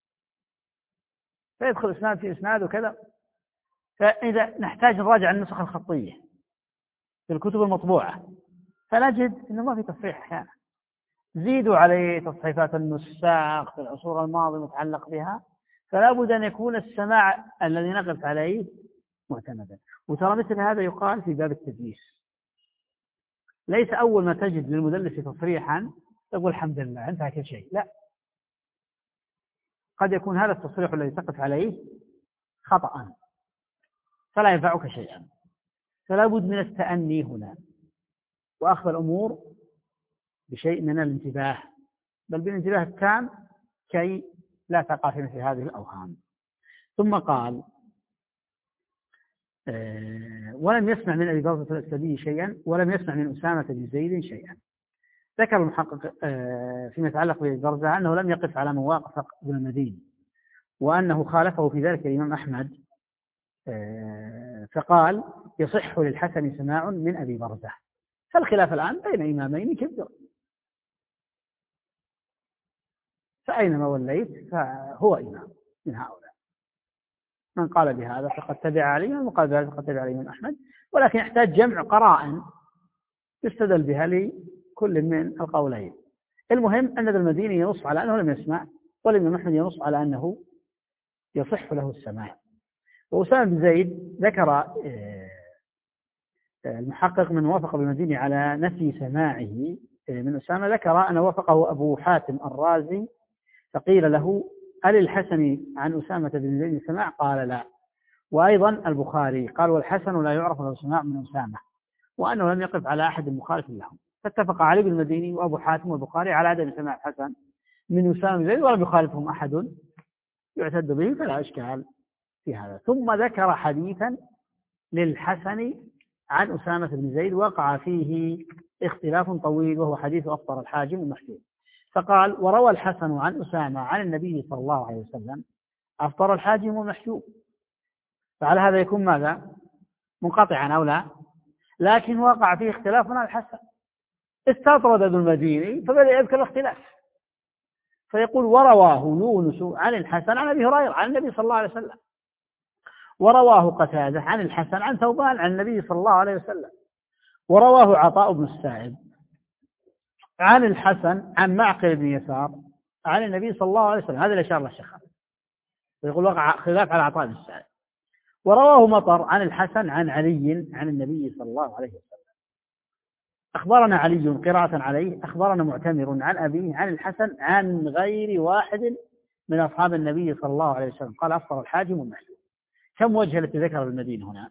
فيدخل إسناد في إسناد وكذا. فإذا نحتاج نراجع النسخ الخطية في الكتب المطبوعة، فنجد أنه ما في تصحيح أحيانا، زيدوا عليه تصحيفات النساخ في العصور الماضية متعلق بها، فلا بد أن يكون السماع الذي نقف عليه معتمدا. وترى مثل هذا يقال في باب التدليس، ليس أول ما تجد للمدلس تصريحا تقول الحمد لله انتهى كل شيء، لا، قد يكون هذا التصريح الذي تقف عليه خطأ فلا ينفعك شيئا، فلا بد من التأني هنا، وأخذ الأمور بشيء من الانتباه، بل بالانتباه التام كي لا تقع في مثل هذه الأوهام. ثم قال آه ولم يسمع من أبي برزة الأسدي شيئا، ولم يسمع من أسامة بن زيد شيئا. ذكر المحقق آه فيما يتعلق بأبي برزة أنه لم يقف على مواقف ابن المديني، وأنه خالفه في ذلك الإمام أحمد، آه فقال يصح للحسن سماع من أبي برزة. فالخلاف الآن بين إمامين كبير، فأينما وليت فهو إمام من هؤلاء، من قال بهذا فقد تبع عليه، ومن قال بهذا فقد تبع عليه الإمام أحمد، ولكن يحتاج جمع قرائن يستدل بها لكل من القولين. المهم أن ابن المديني ينص على أنه لم يسمع، والإمام أحمد ينص على أنه يصح له السماع. وأسامة بن زيد ذكر المحقق من وافق ابن المديني على نفي سماعه من أسامة، ذكر أن وافقه أبو حاتم الرازي، فقيل له هل الحسن عن أسامة بن زيد السماع؟ قال لا. وأيضا البخاري قال والحسن لا يعرف له السماع من أسامة، وأنه لم يقف على أحد مخالف لهم. فاتفق علي بن المديني وأبو حاتم والبخاري على عدم سماع الحسن من أسامة بن زيد، ولم يخالفهم أحد يعتد به، فلا إشكال في هذا. ثم ذكر حديثا للحسن عن أسامة بن زيد وقع فيه اختلاف طويل، وهو حديث أفطر الحاجم ومحجوم. فقال وروى الحسن عن أسامة عن النبي صلى الله عليه وسلم أفطر الحاجم ومحجوم، فعلى هذا يكون ماذا؟ منقطعا أو لا؟ لكن وقع فيه اختلاف عن الحسن، استطرد ابن المديني فبدأ يذكر الاختلاف، فيقول ورواه يونس عن الحسن عن أبي هريرة عن النبي صلى الله عليه وسلم، ورواه قتادة عن الحسن عن ثوبان عن النبي صلى الله عليه وسلم، ورواه عطاء بن السائب عن الحسن عن معقل بن يسار عن النبي صلى الله عليه وسلم. هذا اللي أشار له الشيخ، يقول وقع خلاف على عطاء بن السائب. ورواه مطر عن الحسن عن علي عن النبي صلى الله عليه وسلم. أخبرنا علي قراءة عليه، أخبرنا معتمر عن أبيه عن الحسن عن غير واحد من أصحاب النبي صلى الله عليه وسلم قال أفطر الحاجم والمحجوم. كم وجه التي ذكر المدينة هنا؟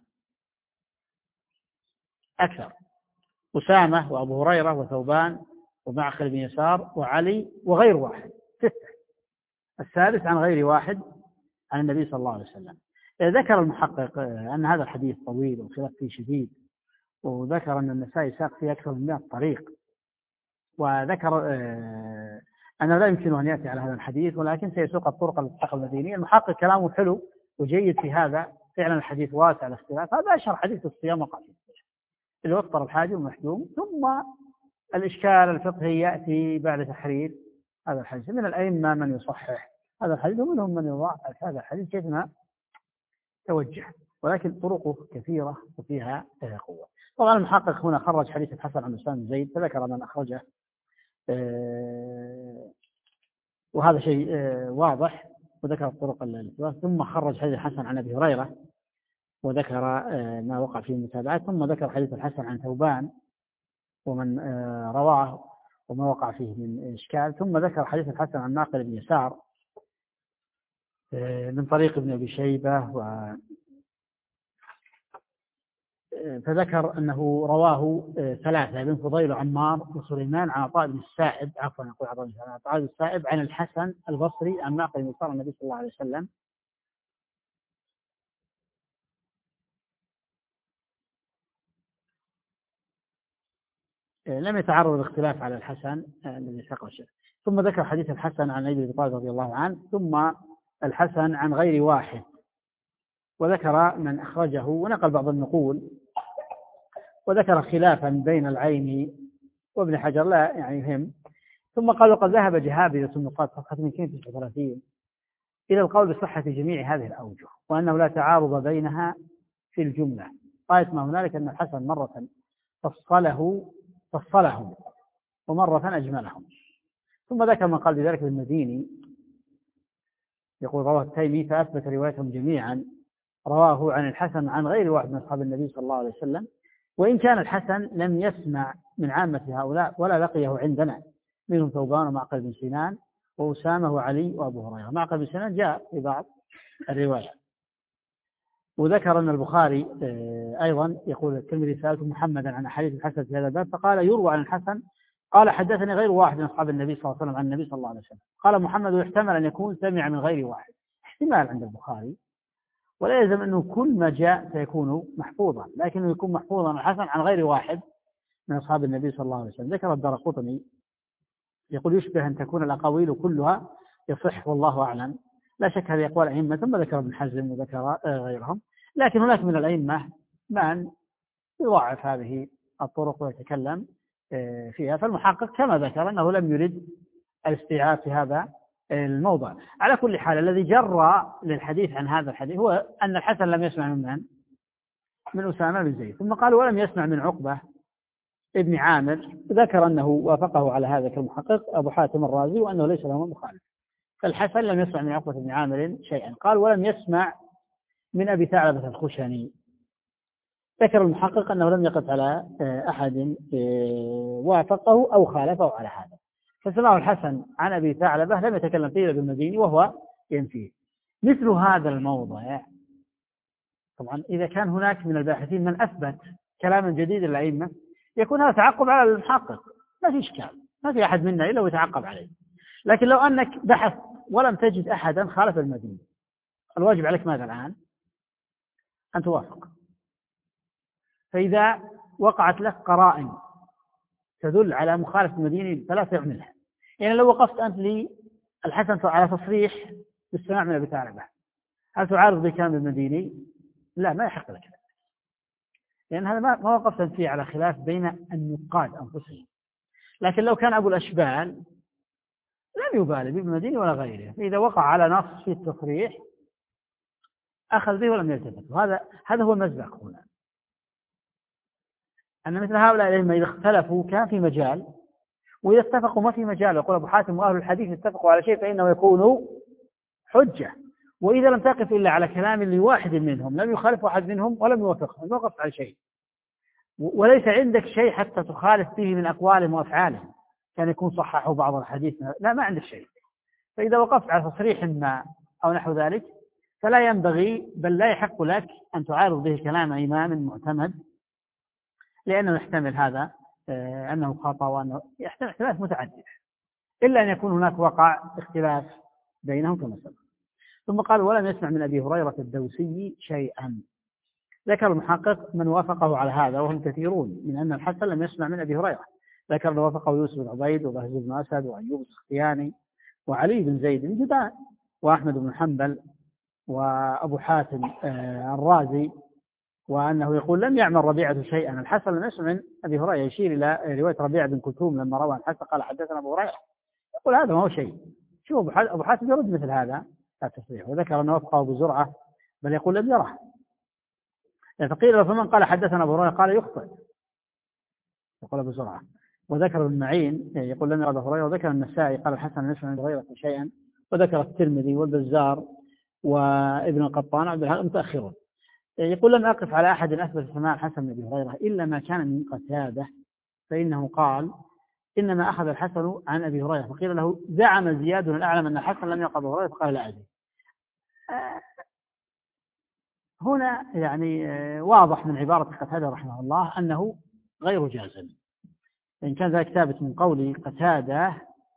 أكثر، أسامة وأبو هريرة وثوبان ومعقل بن يسار وعلي وغير واحد، ستة. الثالث عن غير واحد عن النبي صلى الله عليه وسلم. ذكر المحقق أن هذا الحديث طويل والخلاف فيه شديد، وذكر أن النسائي ساق فيه أكثر من مئة طريق، وذكر أنه لا يمكن أن يأتي على هذا الحديث، ولكن سيسوق الطرق المتحقة المدينية. المحقق كلامه حلو وجيد في هذا، فعلا الحديث واسع الاختلاف. هذا أشهر حديث الصيام وقع فيه اللي أفطر الحاجم والمحجوم. ثم الإشكال الفقهي يأتي بعد تحرير هذا الحديث. من الأئمة من يصحح هذا الحديث ومنهم من يضاعف هذا الحديث كيف ما توجه، ولكن طرقه كثيرة وفيها قوة. طبعا المحقق هنا خرج حديث الحسن عن أسامة بن زيد فذكر من أخرجه، وهذا شيء واضح، وذكر الطرق التي ثم خرج حديث الحسن عن أبي هريرة وذكر ما وقع فيه المتابعات، ثم ذكر حديث الحسن عن ثوبان ومن رواه وما وقع فيه من إشكال، ثم ذكر حديث الحسن عن ناقل بن يسار من طريق ابن أبي شيبة و فذكر أنه رواه ثلاثة بن فضيل وعمار وسليمان عن عطاء بن السائب عفوا نقول عطاء بن عطاء بن السائب عن الحسن البصري عن ناقل بن يسار النبي صلى الله عليه وسلم. لم يتعرض الاختلاف على الحسن الذي ساقه الشيخ. ثم ذكر حديث الحسن عن علي بن طالب رضي الله عنه، ثم الحسن عن غير واحد، وذكر من أخرجه ونقل بعض النقول، وذكر خلافا بين العين وابن حجر لا يعني يهم. ثم قال وقد ذهب جهابذة النقاد صفحة مئتين وتسعة وثلاثين إلى القول بصحة جميع هذه الأوجه، وأنه لا تعارض بينها في الجملة، غاية ما هنالك أن الحسن مرة فصله فصلهم ومرة أجملهم. ثم ذكر من قال بذلك المديني يقول رواه التيمي فأثبت روايتهم جميعا، رواه عن الحسن عن غير واحد من أصحاب النبي صلى الله عليه وسلم، وإن كان الحسن لم يسمع من عامة هؤلاء ولا لقيه عندنا، منهم ثوبان ومعقل بن سنان وأسامة وعلي وأبو هريرة. معقل بن سنان جاء في بعض الروايات. وذكر أن البخاري أيضا يقول الترمذي سألت محمدا عن أحاديث الحسن في هذا الباب فقال يروى عن الحسن قال حدثني غير واحد من أصحاب النبي صلى الله عليه وسلم عن النبي صلى الله عليه وسلم. قال محمد يحتمل أن يكون سمع من غير واحد، احتمال عند البخاري، ولا يلزم أنه كل ما جاء سيكون محفوظا، لكنه يكون محفوظا عن الحسن عن غير واحد من أصحاب النبي صلى الله عليه وسلم. ذكر الدارقطني يقول يشبه أن تكون الأقاويل كلها يصح والله أعلم، لا شك هذه أقوال أئمة. ثم ذكر ابن حزم وذكر غيرهم، لكن هناك من الأئمة من يضاعف هذه الطرق ويتكلم فيها. فالمحقق كما ذكر أنه لم يرد الاستيعاب في هذا الموضع. على كل حال الذي جرى للحديث عن هذا الحديث هو أن الحسن لم يسمع من من؟ من أسامة بن زيد. ثم قال ولم يسمع من عقبة ابن عامر، ذكر أنه وافقه على هذا كالمحقق أبو حاتم الرازي وأنه ليس له مخالف. فالحسن لم يسمع من عقبة بن عامر شيئا. قال ولم يسمع من أبي ثعلبة الخشني. ذكر المحقق أنه لم يقف على أحد وافقه أو خالفه على هذا، فسمعه الحسن عن أبي ثعلبة لم يتكلم فيه بالمديني وهو ينفيه. مثل هذا الموضع طبعا إذا كان هناك من الباحثين من أثبت كلاما جديدا للأئمة يكون هذا تعقب على المحقق، ما في إشكال، ما في أحد منا إلا ويتعقب عليه. لكن لو أنك بحث ولم تجد أحدا خالف المديني، الواجب عليك ماذا الآن؟ أن توافق. فإذا وقعت لك قرائن تدل على مخالفة المديني فلا تعملها. يعني لو وقفت أنت للحسن على تصريح بالسماع من أبي ثعلبة، هل تعارض بكلام المديني؟ لا، ما يحق لك، لأن هذا ما وقفت أنت فيه على خلاف بين النقاد أنفسهم. لكن لو كان أبو الأشبال لم يبالي بابن المديني ولا غيره، فإذا وقع على نص في التصريح أخذ به ولم يلتفت. وهذا هذا هو المزبق هنا، أن مثل هؤلاء الأئمة إذا اختلفوا كان في مجال، وإذا اتفقوا ما في مجال. يقول أبو حاتم وأهل الحديث اتفقوا على شيء فإنه يكون حجة، وإذا لم تقف إلا على كلام لواحد منهم لم يخالف واحد منهم ولم يوافقهم ما وقفت على شيء، وليس عندك شيء حتى تخالف فيه من أقوالهم وأفعالهم، كان يكون صححوا بعض الحديث، لا ما عندك شيء. فإذا وقفت على تصريح ما أو نحو ذلك فلا ينبغي بل لا يحق لك أن تعارض به كلام إمام معتمد، لأنه يحتمل هذا أنه خطأ وأنه يحتمل اختلاف متعدد، إلا أن يكون هناك وقع اختلاف بينهم كما سبق. ثم قال ولم يسمع من أبي هريرة الدوسي شيئا. ذكر المحقق من وافقه على هذا وهم كثيرون، من أن الحسن لم يسمع من أبي هريرة. ذكر من وافقه يوسف بن عبيد وبهز بن أسد وأيوب السختياني وعلي بن زيد بن جدعان وأحمد بن حنبل وأبو حاتم الرازي، وأنه يقول لم يعمل ربيعة شيئا. الحسن لم يسمع من أبي هريرة، يشير إلى رواية ربيعة بن كلثوم لما روى الحسن قال حدثنا أبو هريرة، يقول هذا ما هو شيء. شوف أبو حاتم يرد مثل هذا التصريح. وذكر أنه وافقه أبو زرعة بل يقول لم يره. فقيل له فمن قال حدثنا أبو هريرة قال يخطئ، يقول أبو زرعة. وذكر ابن معين يقول لم يرى أبو هريرة، وذكر النسائي قال الحسن لم يسمع من أبي هريرة شيئا، وذكر الترمذي والبزار وابن القطان عبد الحق متأخرون. يقول لم أقف على أحد أثبت سماع الحسن من أبي هريرة إلا ما كان من قتادة، فإنه قال إنما أخذ الحسن عن أبي هريرة، فقيل له زعم زياد الأعلم أن الحسن لم يقع أبو هريرة، فقال لا أدري. هنا يعني واضح من عبارة قتادة رحمه الله أنه غير جازم، إن كان ذلك ثابت من قول قتادة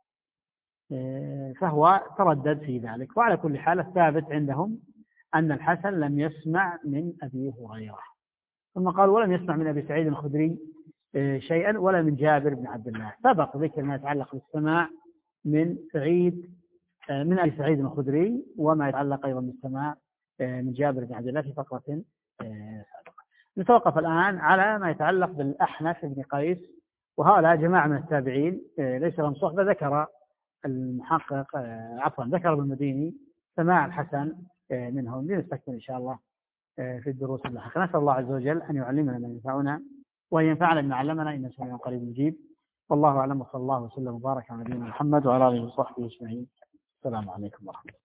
فهو تردد في ذلك. وعلى كل حال الثابت عندهم أن الحسن لم يسمع من أبي هريرة. ثم قال ولم يسمع من أبي سعيد الخدري شيئا ولا من جابر بن عبد الله. سبق ذكر ما يتعلق بالسماع من سعيد من أبي سعيد الخدري وما يتعلق أيضا بالسماع من جابر بن عبد الله في فقرة سابقة. نتوقف الآن على ما يتعلق بالأحنف بن قيس، وهؤلاء جماعة من التابعين ليس لهم صحبة. ذكر المحقق عفوا ذكر ابن المديني سماع الحسن منهم. لنستكمل إن شاء الله في الدروس اللاحقة. نسأل الله عز وجل أن يعلمنا ما ينفعنا وأن ينفعنا بما علمنا، إنه سميع قريب مجيب. والله أعلم، وصلى الله وسلم وبارك على نبينا محمد وعلى آله وصحبه أجمعين. السلام عليكم ورحمة الله.